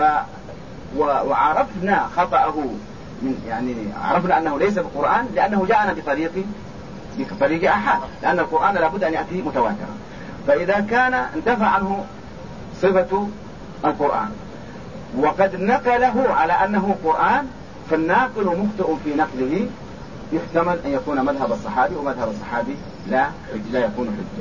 وعرفنا خطأه يعني عرفنا أنه ليس بقرآن لأنه جاءنا بطريق أحد، لأن القرآن لابد أن يأتي متواترا. فإذا كان انتفى عنه صفة القرآن وقد نقله على أنه قرآن، فالناقل مخطئ في نقله، يحتمل أن يكون مذهب الصحابي، ومذهب الصحابي لا يكون حجة.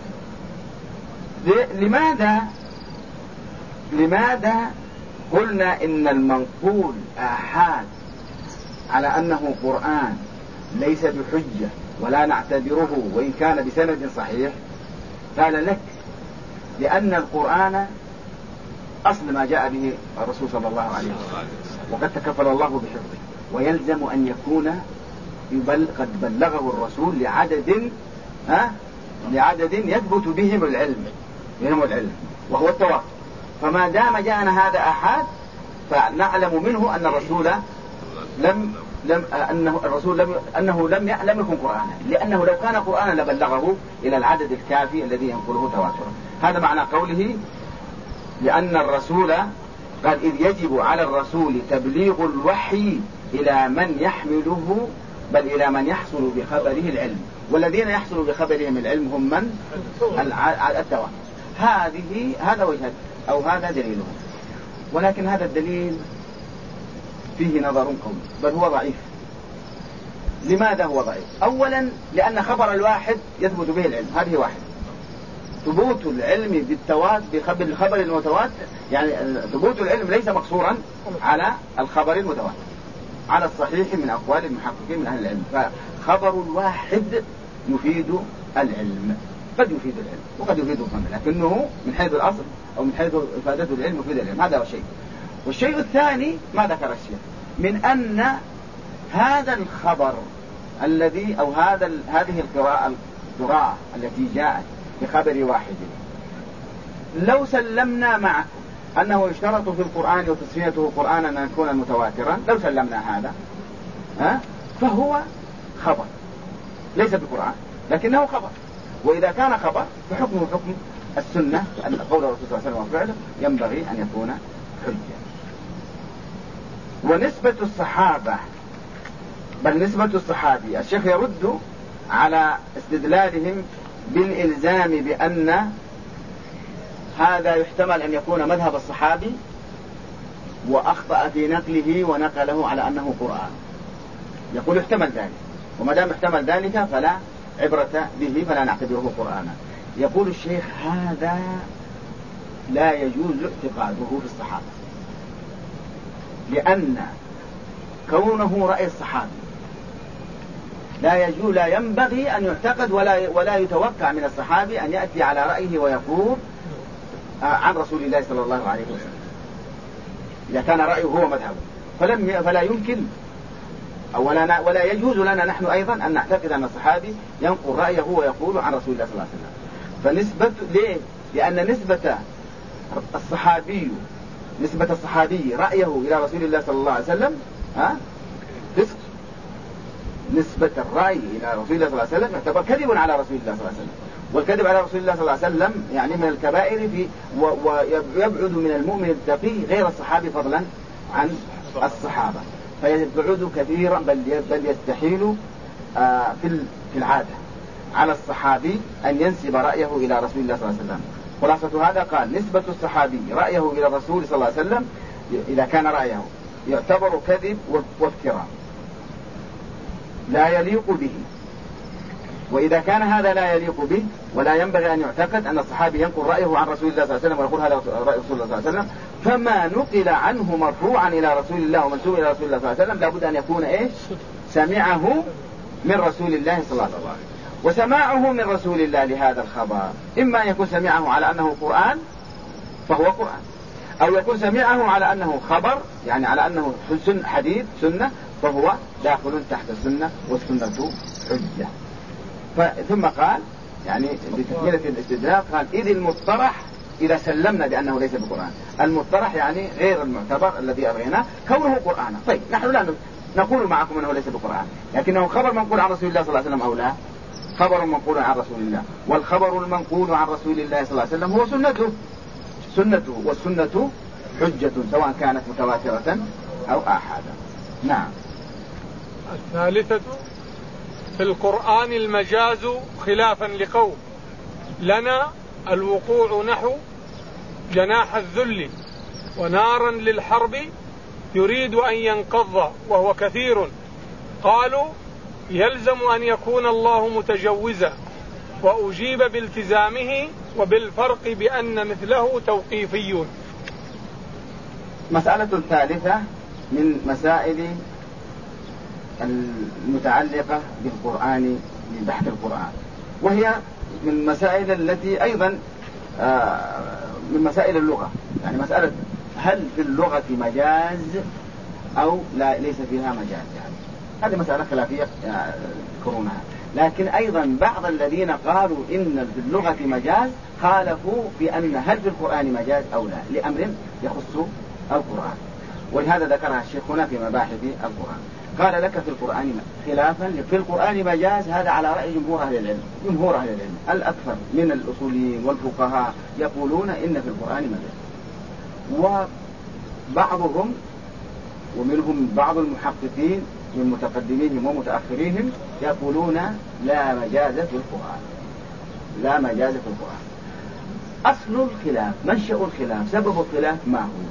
لماذا قلنا إن المنقول آحاد على أنه قرآن ليس بحجة ولا نعتبره وإن كان بسند صحيح؟ قال لك لأن القرآن أصل ما جاء به الرسول صلى الله عليه وسلم، وقد تكفل الله بحفظه، ويلزم أن يكون قد بلغه الرسول لعدد يثبت بهم العلم وهو التواتر. فما دام جاءنا هذا أحد فنعلم منه أن الرسول لم يكن قرآنا، لأنه لو كان قرآنا لبلغه إلى العدد الكافي الذي ينقله تواترا. هذا معنى قوله لأن الرسول قال إذ يجب على الرسول تبليغ الوحي إلى من يحمله بل إلى من يحصل بخبره العلم، والذين يحصل بخبرهم العلم هم من؟ التواتر. هذا وجه أو هذا دليله، ولكن هذا الدليل فيه نظر قوي بل هو ضعيف. لماذا هو ضعيف؟ أولا لأن خبر الواحد يثبت به العلم، هذه واحد. ثبوت العلم بخبر الخبر المتواتر، يعني ثبوت العلم ليس مقصورا على الخبر المتواتر، على الصحيح من أقوال المحققين من أهل العلم. فخبر الواحد يفيد العلم، قد يفيد العلم وقد يفيد الظن، لكنه من حيث الأصل أو من حيث إفادته العلم يفيد العلم. هذا هو الشيء. والشيء الثاني ما ذكر الشيخ من أن هذا الخبر الذي أو هذه القراءة التي جاءت بخبر واحد، لو سلمنا معكم أنه يشترط في القرآن وتسميته قرآنا أن يكون متواترا، لو سلمنا هذا فهو خبر ليس بقرآن لكنه خبر، وإذا كان خبر فحكمه حكم السنة، أن قول الرسول صلى الله عليه وسلم وفعله ينبغي أن يكون حجة. ونسبة الصحابة بل نسبة الصحابي، الشيخ يرد على استدلالهم بالإلزام بأن هذا يحتمل أن يكون مذهب الصحابي وأخطأ في نقله ونقله على أنه قرآن. يقول يحتمل ذلك، وما دام يحتمل ذلك فلا عبرة به فلا نعتبره قرآنا. يقول الشيخ هذا لا يجوز اعتقاده في الصحابة، لأن كونه رأي الصحابي لا ينبغي أن يعتقد ولا يتوقع من الصحابي أن يأتي على رأيه ويقول عن رسول الله صلى الله عليه وسلم. إذا كان رأيه هو مذهبه فلا يمكن أو ولا يجوز لنا نحن أيضا أن نعتقد أن الصحابي ينقل رأيه ويقول عن رسول الله صلى الله عليه وسلم. فنسبة ليه؟ لأن نسبة الصحابي رأيه إلى رسول الله صلى الله عليه وسلم فسق. نسبة الرأي إلى رسول الله صلى الله عليه وسلم يعتبر كذب على رسول الله صلى الله عليه وسلم، والكذب على رسول الله صلى الله عليه وسلم يعني من الكبائر ويبعد من المؤمن التقي غير الصحابي فضلا عن الصحابة، فيبعد كثيرا بل يستحيل في العادة على الصحابي أن ينسب رأيه إلى رسول الله صلى الله عليه وسلم. خلاصة هذا قال نسبة الصحابي رأيه إلى الرسول صلى الله عليه وسلم إذا كان رأيه يعتبر كذب وافتراء لا يليق به، وإذا كان هذا لا يليق به ولا ينبغي أن يعتقد أن الصحابي ينقل رأيه عن رسول الله صلى الله عليه وسلم ويقول هذا رأي رسول الله صلى الله عليه وسلم، فما نقل عنه مرفوعا إلى رسول الله ومنسوب إلى رسول الله صلى الله عليه وسلم لابد أن يكون إيش؟ سمعه من رسول الله صلى الله عليه وسلم. وسماعه من رسول الله لهذا الخبر إما أن يكون سمعه على أنه قرآن فهو قرآن، أو يكون سمعه على أنه خبر يعني على أنه حديث سنة فهو داخل تحت السنة والسنة حجة. ثم قال يعني بتكملة الاستدلال قال إذ المصطلح إذا سلمنا بأنه ليس بقرآن، المصطلح يعني غير المعتبر الذي أرغيناه كونه قرآنا. طيب نحن لا نقول معكم أنه ليس بقرآن، لكنه خبر منقول عن رسول الله صلى الله عليه وسلم أو لا؟ خبر منقول عن رسول الله، والخبر المنقول عن رسول الله صلى الله عليه وسلم هو سنته والسنة حجة سواء كانت متواترة أو آحادا. نعم. الثالثة في القرآن المجاز خلافا لقوم لنا الوقوع نحو جناح الذل ونارا للحرب يريد أن ينقض وهو كثير، قالوا يلزم أن يكون الله متجوزا، وأجيب بالتزامه وبالفرق بأن مثله توقيفي. مسألة الثالثة من مسائل المتعلقة بالقرآن ببحث القرآن، وهي من المسائل التي أيضا من مسائل اللغة، يعني مسألة هل في اللغة مجاز أو لا ليس فيها مجاز، يعني هذه مسألة خلافية يذكرونها. لكن أيضا بعض الذين قالوا إن في اللغة مجاز خالفوا بأن هل في القرآن مجاز أو لا لأمر يخص القرآن، ولهذا ذكرها الشيخ هنا في مباحث القرآن. قال لك في القرآن خلافا في القرآن مجاز، هذا على رأي جمهور أهل العلم. جمهور أهل العلم الأكثر من الأصوليين والفقهاء يقولون إن في القرآن مجاز، وبعضهم ومنهم بعض المحققين من متقدميهم ومتأخريهم يقولون لا مجاز في القرآن، لا مجاز في القرآن. أصل الخلاف منشأ الخلاف سبب الخلاف ما هو؟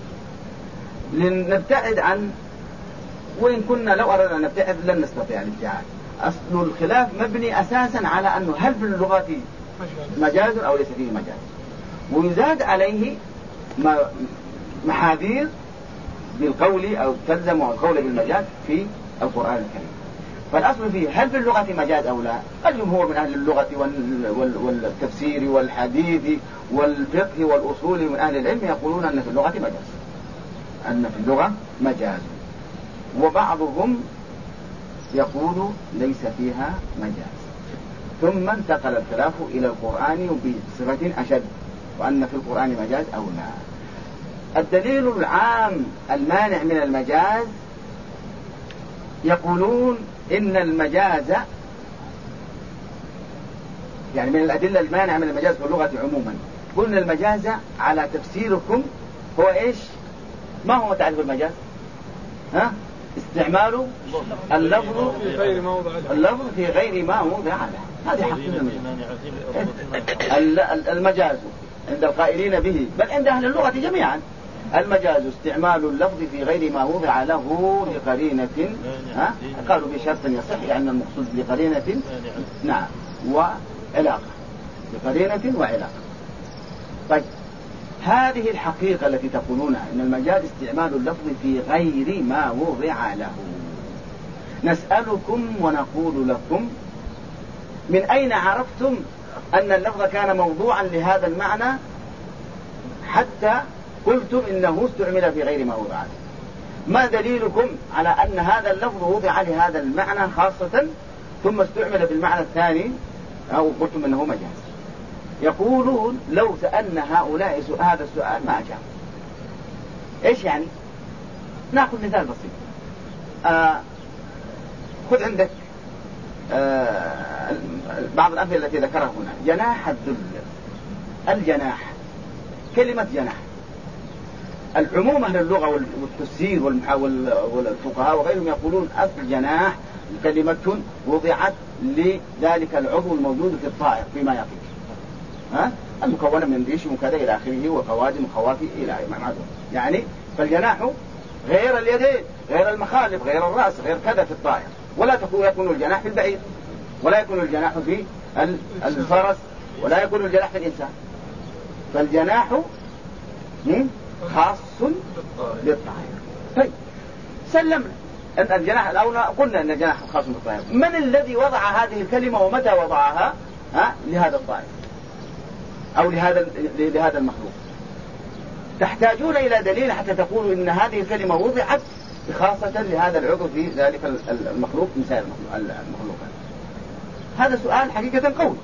لنبتعد عن، وإن كنا لو أردنا أن نبتعد لن نستطيع الابتعاد. أصل الخلاف مبني أساسا على أنه هل في اللغة مجاز أو ليس فيه مجاز، ويزاد عليه محاذير بالقول أو تلزم القول بالمجاز في القرآن الكريم. فالأصل فيه هل في اللغة مجاز أو لا؟ الجمهور من أهل اللغة والتفسير والحديث والفقه والأصول من أهل العلم يقولون أن في اللغة مجاز، أن في اللغة مجاز، وبعضهم يقول ليس فيها مجاز. ثم انتقل الخلاف إلى القرآن بصفة أشد، وأن في القرآن مجاز أو لا. الدليل العام المانع من المجاز يقولون إن المجاز يعني من الأدلة المانع من المجاز في اللغة عموما. قلنا المجاز على تفسيركم هو إيش؟ ما هو تعريف المجاز؟ استعمال اللفظ في غير ما وضع له. هذه حقيقة المجاز عند القائلين به، بل عند أهل اللغة جميعا. المجاز استعمال اللفظ في غير ما وضع له لقرينة، قالوا بشرط يصح يعني المقصود لقرينة نعم وعلاقة، لقرينة وعلاقة. طيب هذه الحقيقة التي تقولونها إن المجاز استعمال اللفظ في غير ما وضع له، نسألكم ونقول لكم من أين عرفتم أن اللفظ كان موضوعا لهذا المعنى حتى قلتم إنه استعمل في غير ما وضع له؟ ما دليلكم على أن هذا اللفظ وضع لهذا المعنى خاصة ثم استعمل في المعنى الثاني أو قلتم إنه مجاز؟ يقولون لو سألنا هؤلاء هذا السؤال ما أجاب. إيش يعني؟ نأخذ مثال بسيط. خذ عندك بعض الأمثلة التي ذكرها هنا. جناح الذل، الجناح، كلمة جناح، العموم أهل اللغة والتفسير والفقهاء وغيرهم يقولون أصل جناح كلمة وضعت لذلك العضو الموجود في الطائر فيما يطير، المكونة من ريش وكذا إلى آخره وقوادم وخوافي إلى ما يعني. فالجناح غير اليدين، غير المخالب، غير الرأس، غير كذا في الطائر. ولا يكون الجناح في البعير، ولا يكون الجناح في الفرس، ولا يكون الجناح في الإنسان. فالجناح خاص بالطائر. طيب سلمنا أن الجناح الأول قلنا أن الجناح خاص بالطائر. من الذي وضع هذه الكلمة ومتى وضعها لهذا الطائر أو لهذا المخلوق؟ تحتاجون إلى دليل حتى تقولوا إن هذه الكلمة وضعت خاصة لهذا العضو في ذلك المخلوق من سائر المخلوقات. هذا سؤال حقيقة قوي،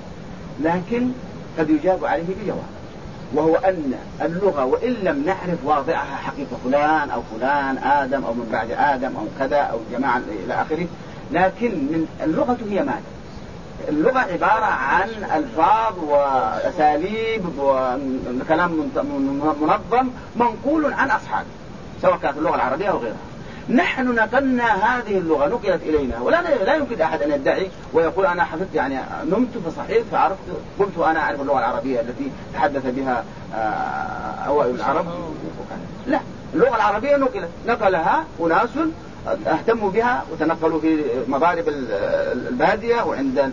لكن قد يجاب عليه بجواب، وهو أن اللغة وإن لم نعرف واضعها حقيقة فلان أو فلان آدم أو من بعد آدم أو كذا أو جماعة إلى آخره، لكن من اللغة هي ماذا؟ اللغة عبارة عن ألفاظ وأساليب وكلام منظم منقول عن أصحابه، سواء كانت اللغة العربية أو غيرها. نحن نقلنا هذه اللغة، نقلت إلينا، ولا يمكن أحد أن يدعي ويقول أنا حفظت يعني نمت فصحيت فعرفت قلت أنا أعرف اللغة العربية التي تحدث بها أوائل العرب. لا، اللغة العربية نقلها أناس اهتموا بها وتنقلوا في مضارب البادية وعند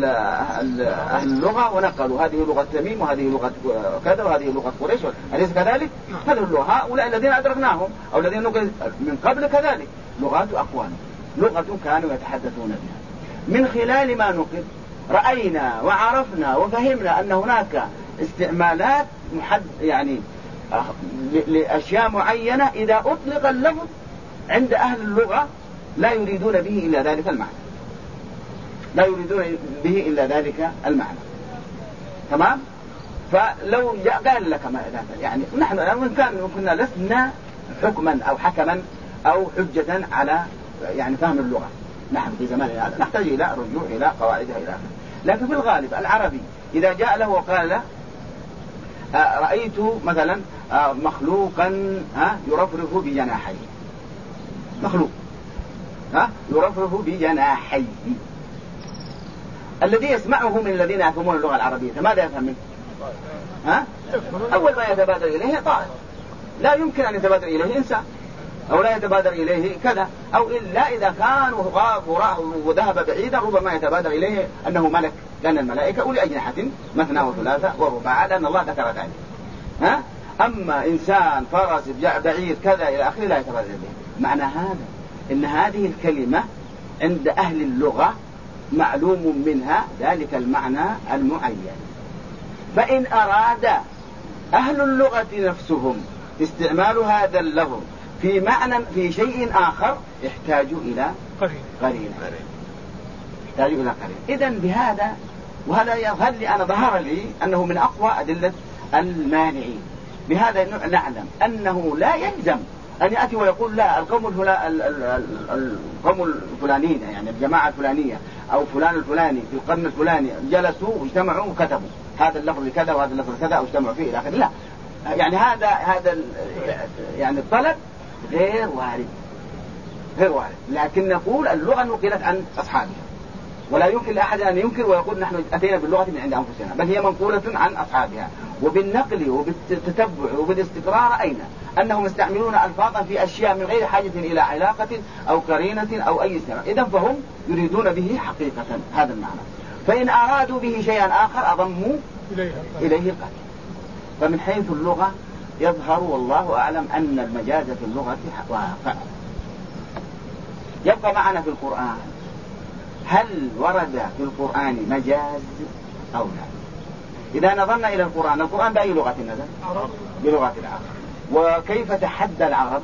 أهل اللغة، ونقلوا هذه لغة تميم وهذه لغة كذا وهذه لغة قريش، أليس كذلك؟ هذه اللغة هؤلاء الذين أدركناهم أو الذين نقل من قبل كذلك لغات أقوام، لغة كانوا يتحدثون بها. من خلال ما نقل رأينا وعرفنا وفهمنا أن هناك استعمالات يعني لأشياء معينة إذا أطلق اللفظ عند أهل اللغة لا يريدون به إلا ذلك المعنى، لا يريدون به إلا ذلك المعنى. تمام؟ فلو قال لك ما يعني نحن كنا لسنا حكما أو حكما أو حجة على يعني فهم اللغة، نحن في زماننا هذا نحتاج إلى رجوع إلى قواعدها إلى آخره. لكن في الغالب العربي إذا جاء له وقال رأيت مثلا مخلوقا يرفرف بجناحيه، مخلوق يرفرف بجناحيه، الذي يسمعه من الذين يفهمون اللغة العربية ماذا يفهم منه؟ أول ما يتبادر إليه طائر، لا يمكن أن يتبادر إليه إنسان أو لا يتبادر إليه كذا، أو إلا إذا كان غاب وذهب بعيدا ربما يتبادر إليه أنه ملك، لأن الملائكة أولي أجنحة مثنى وثلاثة ورباع، لأن الله ذكر ذلك. أما إنسان فرس بعير كذا إلى آخره لا يتبادر إليه. معنى هذا إن هذه الكلمة عند أهل اللغة معلوم منها ذلك المعنى المعين، فإن أراد أهل اللغة نفسهم استعمال هذا اللفظ في معنى في شيء آخر يحتاج إلى قرينة. إذن بهذا وهذا يظهر لي أنا ظهر لي أنه من أقوى أدلة المانعين. بهذا نعلم أنه لا يلزم أن يأتي ويقول لا القوم الفلانيين يعني الجماعة الفلانية أو فلان الفلاني في القرن الفلاني جلسوا واجتمعوا وكتبوا هذا اللفظ كذا وهذا اللفظ كذا أو اجتمعوا فيه إلى آخره. لا، يعني هذا يعني الطلب غير وارد، لكن نقول اللغة نقلت عن أصحابها، ولا يمكن لأحد أن ينكر ويقول نحن أتينا باللغة من عند أنفسنا، بل هي منقولة عن أصحابها. وبالنقل وبالتتبع وبالاستقرار رأينا أنهم يستعملون ألفاظا في أشياء من غير حاجة إلى علاقة أو قرينة أو أي سبب، إذن فهم يريدون به حقيقة هذا المعنى. فإن أرادوا به شيئا آخر أضموا إليه القرينة. فمن حيث اللغة يظهر والله أعلم أن المجاز في اللغة واقع. يبقى معنا في القرآن، هل ورد في القرآن مجاز أو لا؟ إذا نظرنا إلى القرآن بأي لغة نزل؟ بلغة العرب. وكيف تحدى العرب؟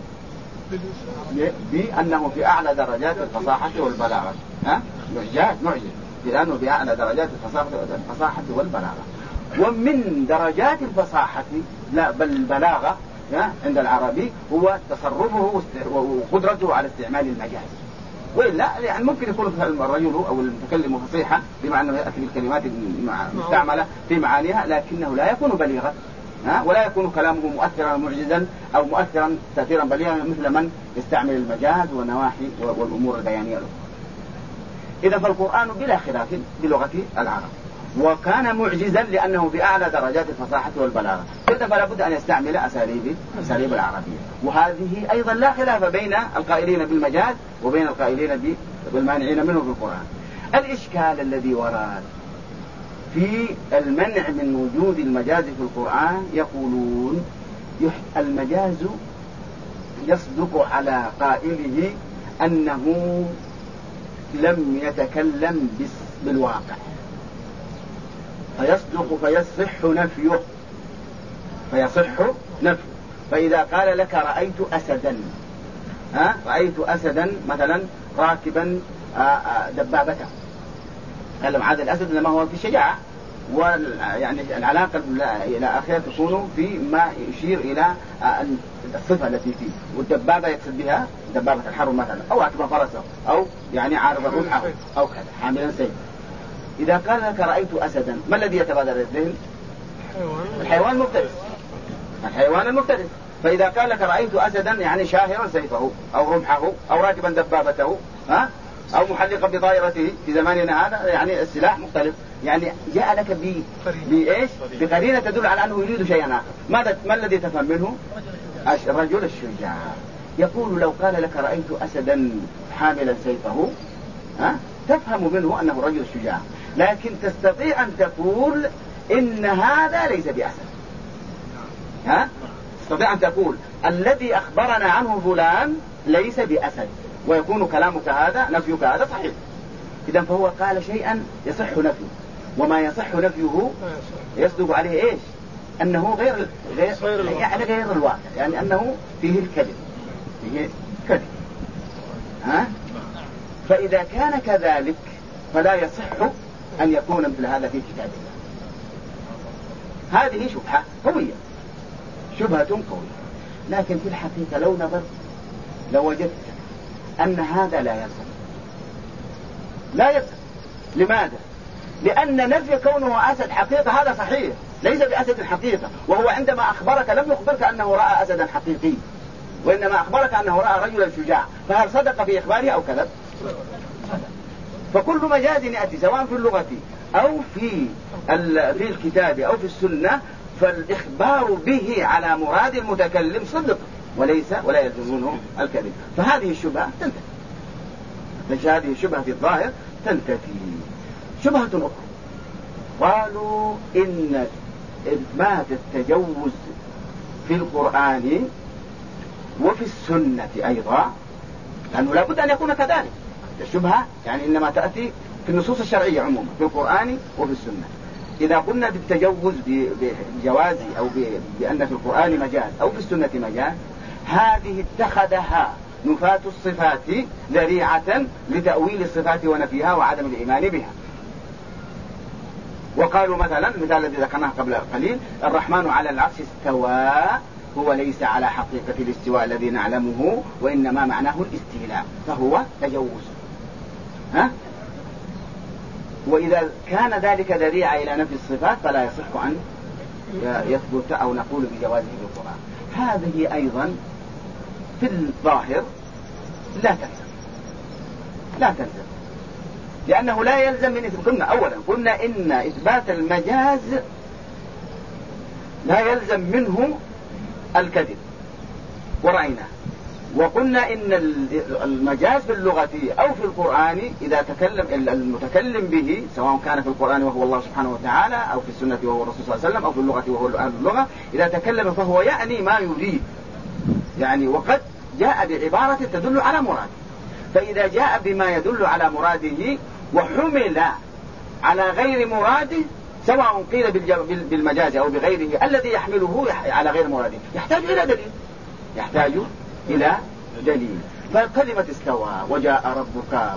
بأنه في أعلى درجات الفصاحة والبلاغة. معجز لأنه في أعلى درجات الفصاحة والبلاغة. ومن درجات الفصاحة بل البلاغة عند العربي هو تصرفه وقدرته على استعمال المجاز. وإلا يعني ممكن يكون الرجل أو المتكلم فصيحا بمعنى أنه يأتي بالكلمات المستعملة في معانيها، لكنه لا يكون بليغا ولا يكون كلامه مؤثرا معجزا أو مؤثرا تأثيرا بليغا مثل من يستعمل المجاز والنواحي والأمور البيانية له. إذا فالقرآن بلا خلاف بلغة العرب، وكان معجزا لأنه بأعلى درجات الفصاحة والبلاغة، إذا فلا بد أن يستعمل أساليب العربية. وهذه أيضا لا خلاف بين القائلين بالمجاز وبين القائلين بالمانعين منه في القرآن. الإشكال الذي ورد في المنع من وجود المجاز في القرآن، يقولون المجاز يصدق على قائله أنه لم يتكلم بالواقع، فيصدق فيصح نفيه. فإذا قال لك رأيت أسدا، رأيت أسدا مثلا راكبا دبابته، قال هذا الأسد لما هو في الشجاعة، ويعني العلاقة إلى آخرها تكون في ما يشير إلى الصفة التي فيه. والدبابة يقصد بها دبابة الحرب مثلا، أو راكبا فرسه، أو يعني عارض رمحه أو كذا حاملا سيف. إذا قال لك رأيت أسدا، ما الذي يتبادر الذهن؟ الحيوان المفترس. فإذا قال لك رأيت أسدا يعني شاهرا سيفه أو رمحه أو راكبا دبابته أو محلقا بطائرته في زماننا هذا، يعني السلاح مختلف، يعني جاء لك بإيش؟ بقرينة تدل على أنه يريد شيئا آخر. ما الذي تفهم منه؟ الرجل الشجاع. يقول لو قال لك رأيت أسدا حاملا سيفه، تفهم منه أنه رجل الشجاع، لكن تستطيع أن تقول إن هذا ليس بأسد. تستطيع أن تقول الذي أخبرنا عنه فلان ليس بأسد، ويكون كلامك هذا نفيك هذا صحيح. إذن فهو قال شيئا يصح نفيه، وما يصح نفيه يصدق عليه إيش؟ أنه غير الواقع، يعني أنه فيه الكذب. فإذا كان كذلك فلا يصح أن يكون مثل هذا في كتاب الله. هذه شبهة قوية، لكن في الحقيقة لو نظرت لوجدت أن هذا لا يلزم. لماذا؟ لأن نفي كونه أسد حقيقة هذا صحيح، ليس بأسد الحقيقة، وهو عندما أخبرك لم يخبرك أنه رأى أسدا حقيقي، وإنما أخبرك أنه رأى رجلا شجاع، فهل صدق في إخباره أو كذب؟ فكل مجاز يأتي سواء في اللغة أو في الكتاب أو في السنة، فالإخبار به على مراد المتكلم صدق ولا يلزمونه الكذب. فهذه الشبهة تنتهي، هذه الشبهة في الظاهر تنتهي. شبهة أخرى قالوا إن إثبات التجوز في القرآن وفي السنة أيضا، لأنه لا بد أن يكون كذلك. الشبهة يعني إنما تأتي في النصوص الشرعية عموما في القرآن وفي السنة. إذا قلنا بالتجوز بجواز أو بأن في القرآن مجاز أو في السنة مجاز، هذه اتخذها نفاة الصفات ذريعة لتأويل الصفات ونفيها وعدم الإيمان بها. وقالوا مثلا المثال الذي ذكرناه قبل قليل، الرحمن على العرش استوى، هو ليس على حقيقة الاستواء الذي نعلمه، وإنما معناه الاستيلاء، فهو تجوز. وإذا كان ذلك ذريعة إلى نفي الصفات فلا يصح أن يثبت أو نقول بجوازه في القرآن. هذه أيضا في الظاهر لا تلزم، لأنه لا يلزم من قلنا إن إثبات المجاز لا يلزم منه الكذب ورأيناه. وقلنا إن المجاز في اللغة أو في القرآن إذا تكلم المتكلم به، سواء كان في القرآن وهو الله سبحانه وتعالى، أو في السنة وهو الرسول صلى الله عليه وسلم، أو في اللغة وهو أهل اللغة، إذا تكلم فهو يعني ما يريد، يعني وقد جاء بعبارة تدل على مراده. فإذا جاء بما يدل على مراده وحمل على غير مراده، سواء قيل بالمجاز أو بغيره، الذي يحمله على غير مراده يحتاج إلى دليل. فكلمة استوى وجاء ربك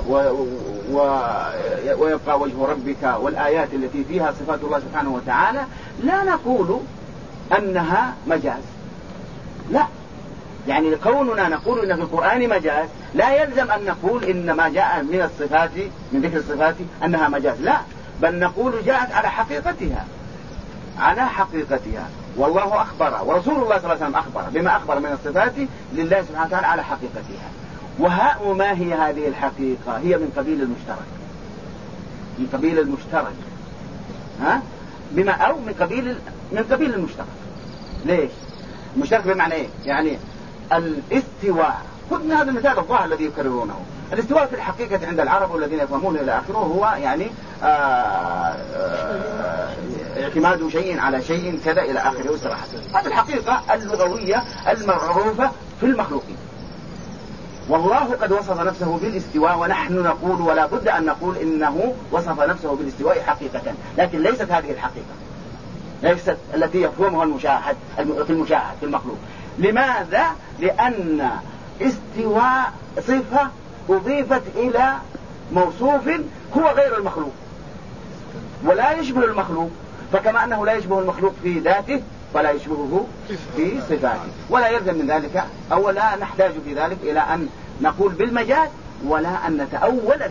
ويبقى وجه ربك والآيات التي فيها صفات الله سبحانه وتعالى، لا نقول أنها مجاز، لا، يعني كوننا نقول إن في القرآن مجاز لا يلزم أن نقول إن ما جاء من الصفات من ذكر الصفات أنها مجاز، لا، بل نقول جاءت على حقيقتها، على حقيقتها، والله أخبر ورسول الله صلى الله عليه وسلم أخبر بما أخبر من الصفات لله سبحانه وتعالى على حقيقتها. وما هي هذه الحقيقة؟ هي من قبيل المشترك، من قبيل المشترك، بما أو من قبيل المشترك. ليش؟ المشترك بمعنى إيه؟ يعني الاستواء، خذ من هذا المثال الظاهر الذي يكررونه. الاستواء في الحقيقة عند العرب والذين يفهمون إلى آخره هو يعني اعتماد شيء على شيء كذا إلى آخره صراحة. هذه الحقيقة اللغوية المعروفة في المخلوقين. والله قد وصف نفسه بالاستواء، ونحن نقول ولا بد أن نقول إنه وصف نفسه بالاستواء حقيقة، لكن ليست هذه الحقيقة، ليست التي يفهمها المشاهد في المخلوق. لماذا؟ لأن استواء صفة أضيفت إلى موصوف هو غير المخلوق ولا يشبه المخلوق، فكما أنه لا يشبه المخلوق في ذاته فلا يشبهه في صفاته، ولا يلزم من ذلك أو لا نحتاج في ذلك إلى أن نقول بالمجاز ولا أن نتأول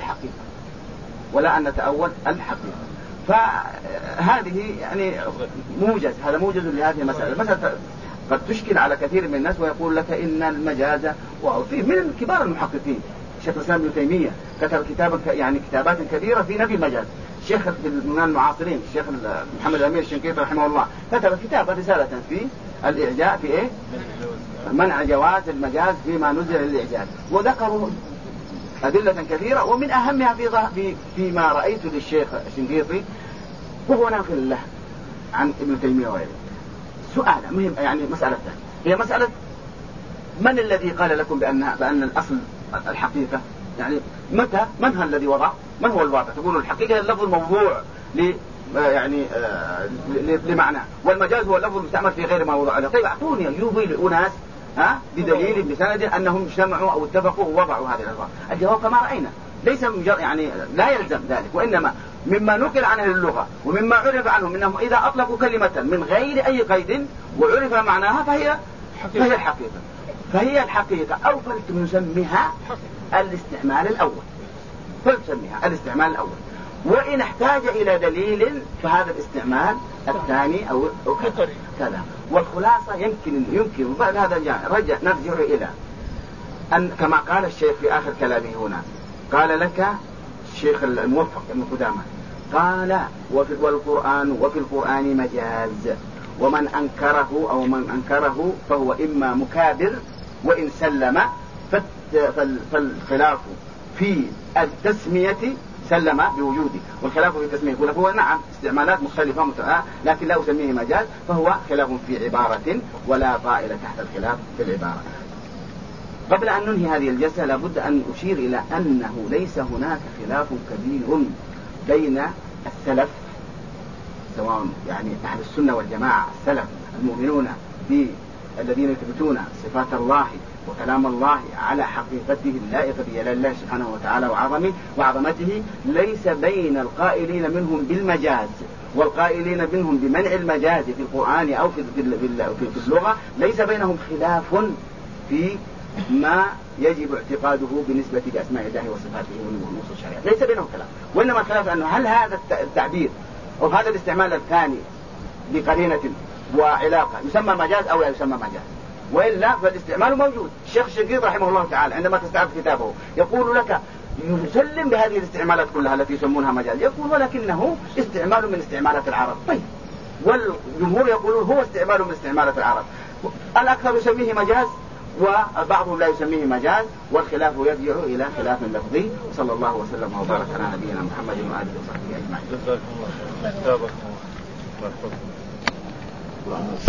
الحقيقة، فهذه يعني موجز، هذا موجز لهذه المسألة قد تشكل على كثير من الناس، ويقول لك إن المجاز، وفي من كبار المحققين شيخ الإسلام ابن تيمية كتب كتابات كبيرة في نفي المجاز. الشيخ من المعاصرين الشيخ محمد الأمير الشنقيطي رحمه الله كتب كتابا رسالة في الإعجاز في منع جواز المجاز فيما نزل للإعجاز، وذكروا أدلة كثيرة، ومن أهمها فيما رأيت للشيخ الشنقيطي وهو ناقل له عن ابن تيمية وغيره. سؤال مهم، يعني مسألة هي مسألة من الذي قال لكم بأن الأصل الحقيقة؟ يعني من هو الذي وضع؟ من هو الواضع؟ تقول الحقيقة اللفظ الموضوع لمعنى، والمجاز هو اللفظ المستعمل في غير ما وضع له. طيب أعطوني يوبي أناس بدليل بسند أنهم اجتمعوا أو اتفقوا ووضعوا هذه الألفاظ. الجواب كما رأينا ليس يعني لا يلزم ذلك، وإنما مما نقل عن أهل اللغة ومما عرف عنهم إنهم إذا أطلقوا كلمة من غير أي قيد وعرف معناها فهي الحقيقة أو فلنسميها الاستعمال الأول، وإن احتاج إلى دليل فهذا الاستعمال الثاني أو كذا. والخلاصة يمكن بعد هذا نرجع إلى أن كما قال الشيخ في آخر كلامه هنا، قال لك الشيخ الموفق ابن قدامة قال وفي القرآن مجاز، ومن أنكره فهو إما مكابر وإن سلم، فالخلاف في التسمية سلم بوجوده، والخلاف في التسمية يقول هو نعم استعمالات مختلفة لكن لا أسميه مجاز، فهو خلاف في عبارة ولا طائل تحت الخلاف في العبارة. قبل أن ننهي هذه الجلسة لابد أن أشير إلى أنه ليس هناك خلاف كبير بين السلف، سواء يعني أهل السنة والجماعة السلف المؤمنون الذين يثبتون صفات الله وكلام الله على حقيقته اللائقة بجلال الله سبحانه وتعالى وعظمته، ليس بين القائلين منهم بالمجاز والقائلين منهم بمنع المجاز في القرآن أو في اللغة، ليس بينهم خلاف في ما يجب اعتقاده بالنسبة لأسماء الله وصفاته ونصوص الشريعة، ليس بينهم خلاف، وإنما الخلاف أنه هل هذا التعبير أو هذا الاستعمال الثاني بقرينة وعلاقة يسمى مجاز أو لا يسمى مجاز، وإلا فالاستعمال موجود. الشيخ الشنقيطي رحمه الله تعالى عندما تستعرض كتابه يقول لك يسلم بهذه الاستعمالات كلها التي يسمونها مجاز، يقول ولكنه استعمال من استعمالات العرب. طيب، والجمهور يقولون هو استعمال من استعمالات العرب، الأكثر يسميه مجاز وبعضهم لا يسميه مجاز، والخلاف يرجع إلى خلاف لفظي. صلى الله وسلم وبارك على نبينا محمد وآله وصحبه أجمعين.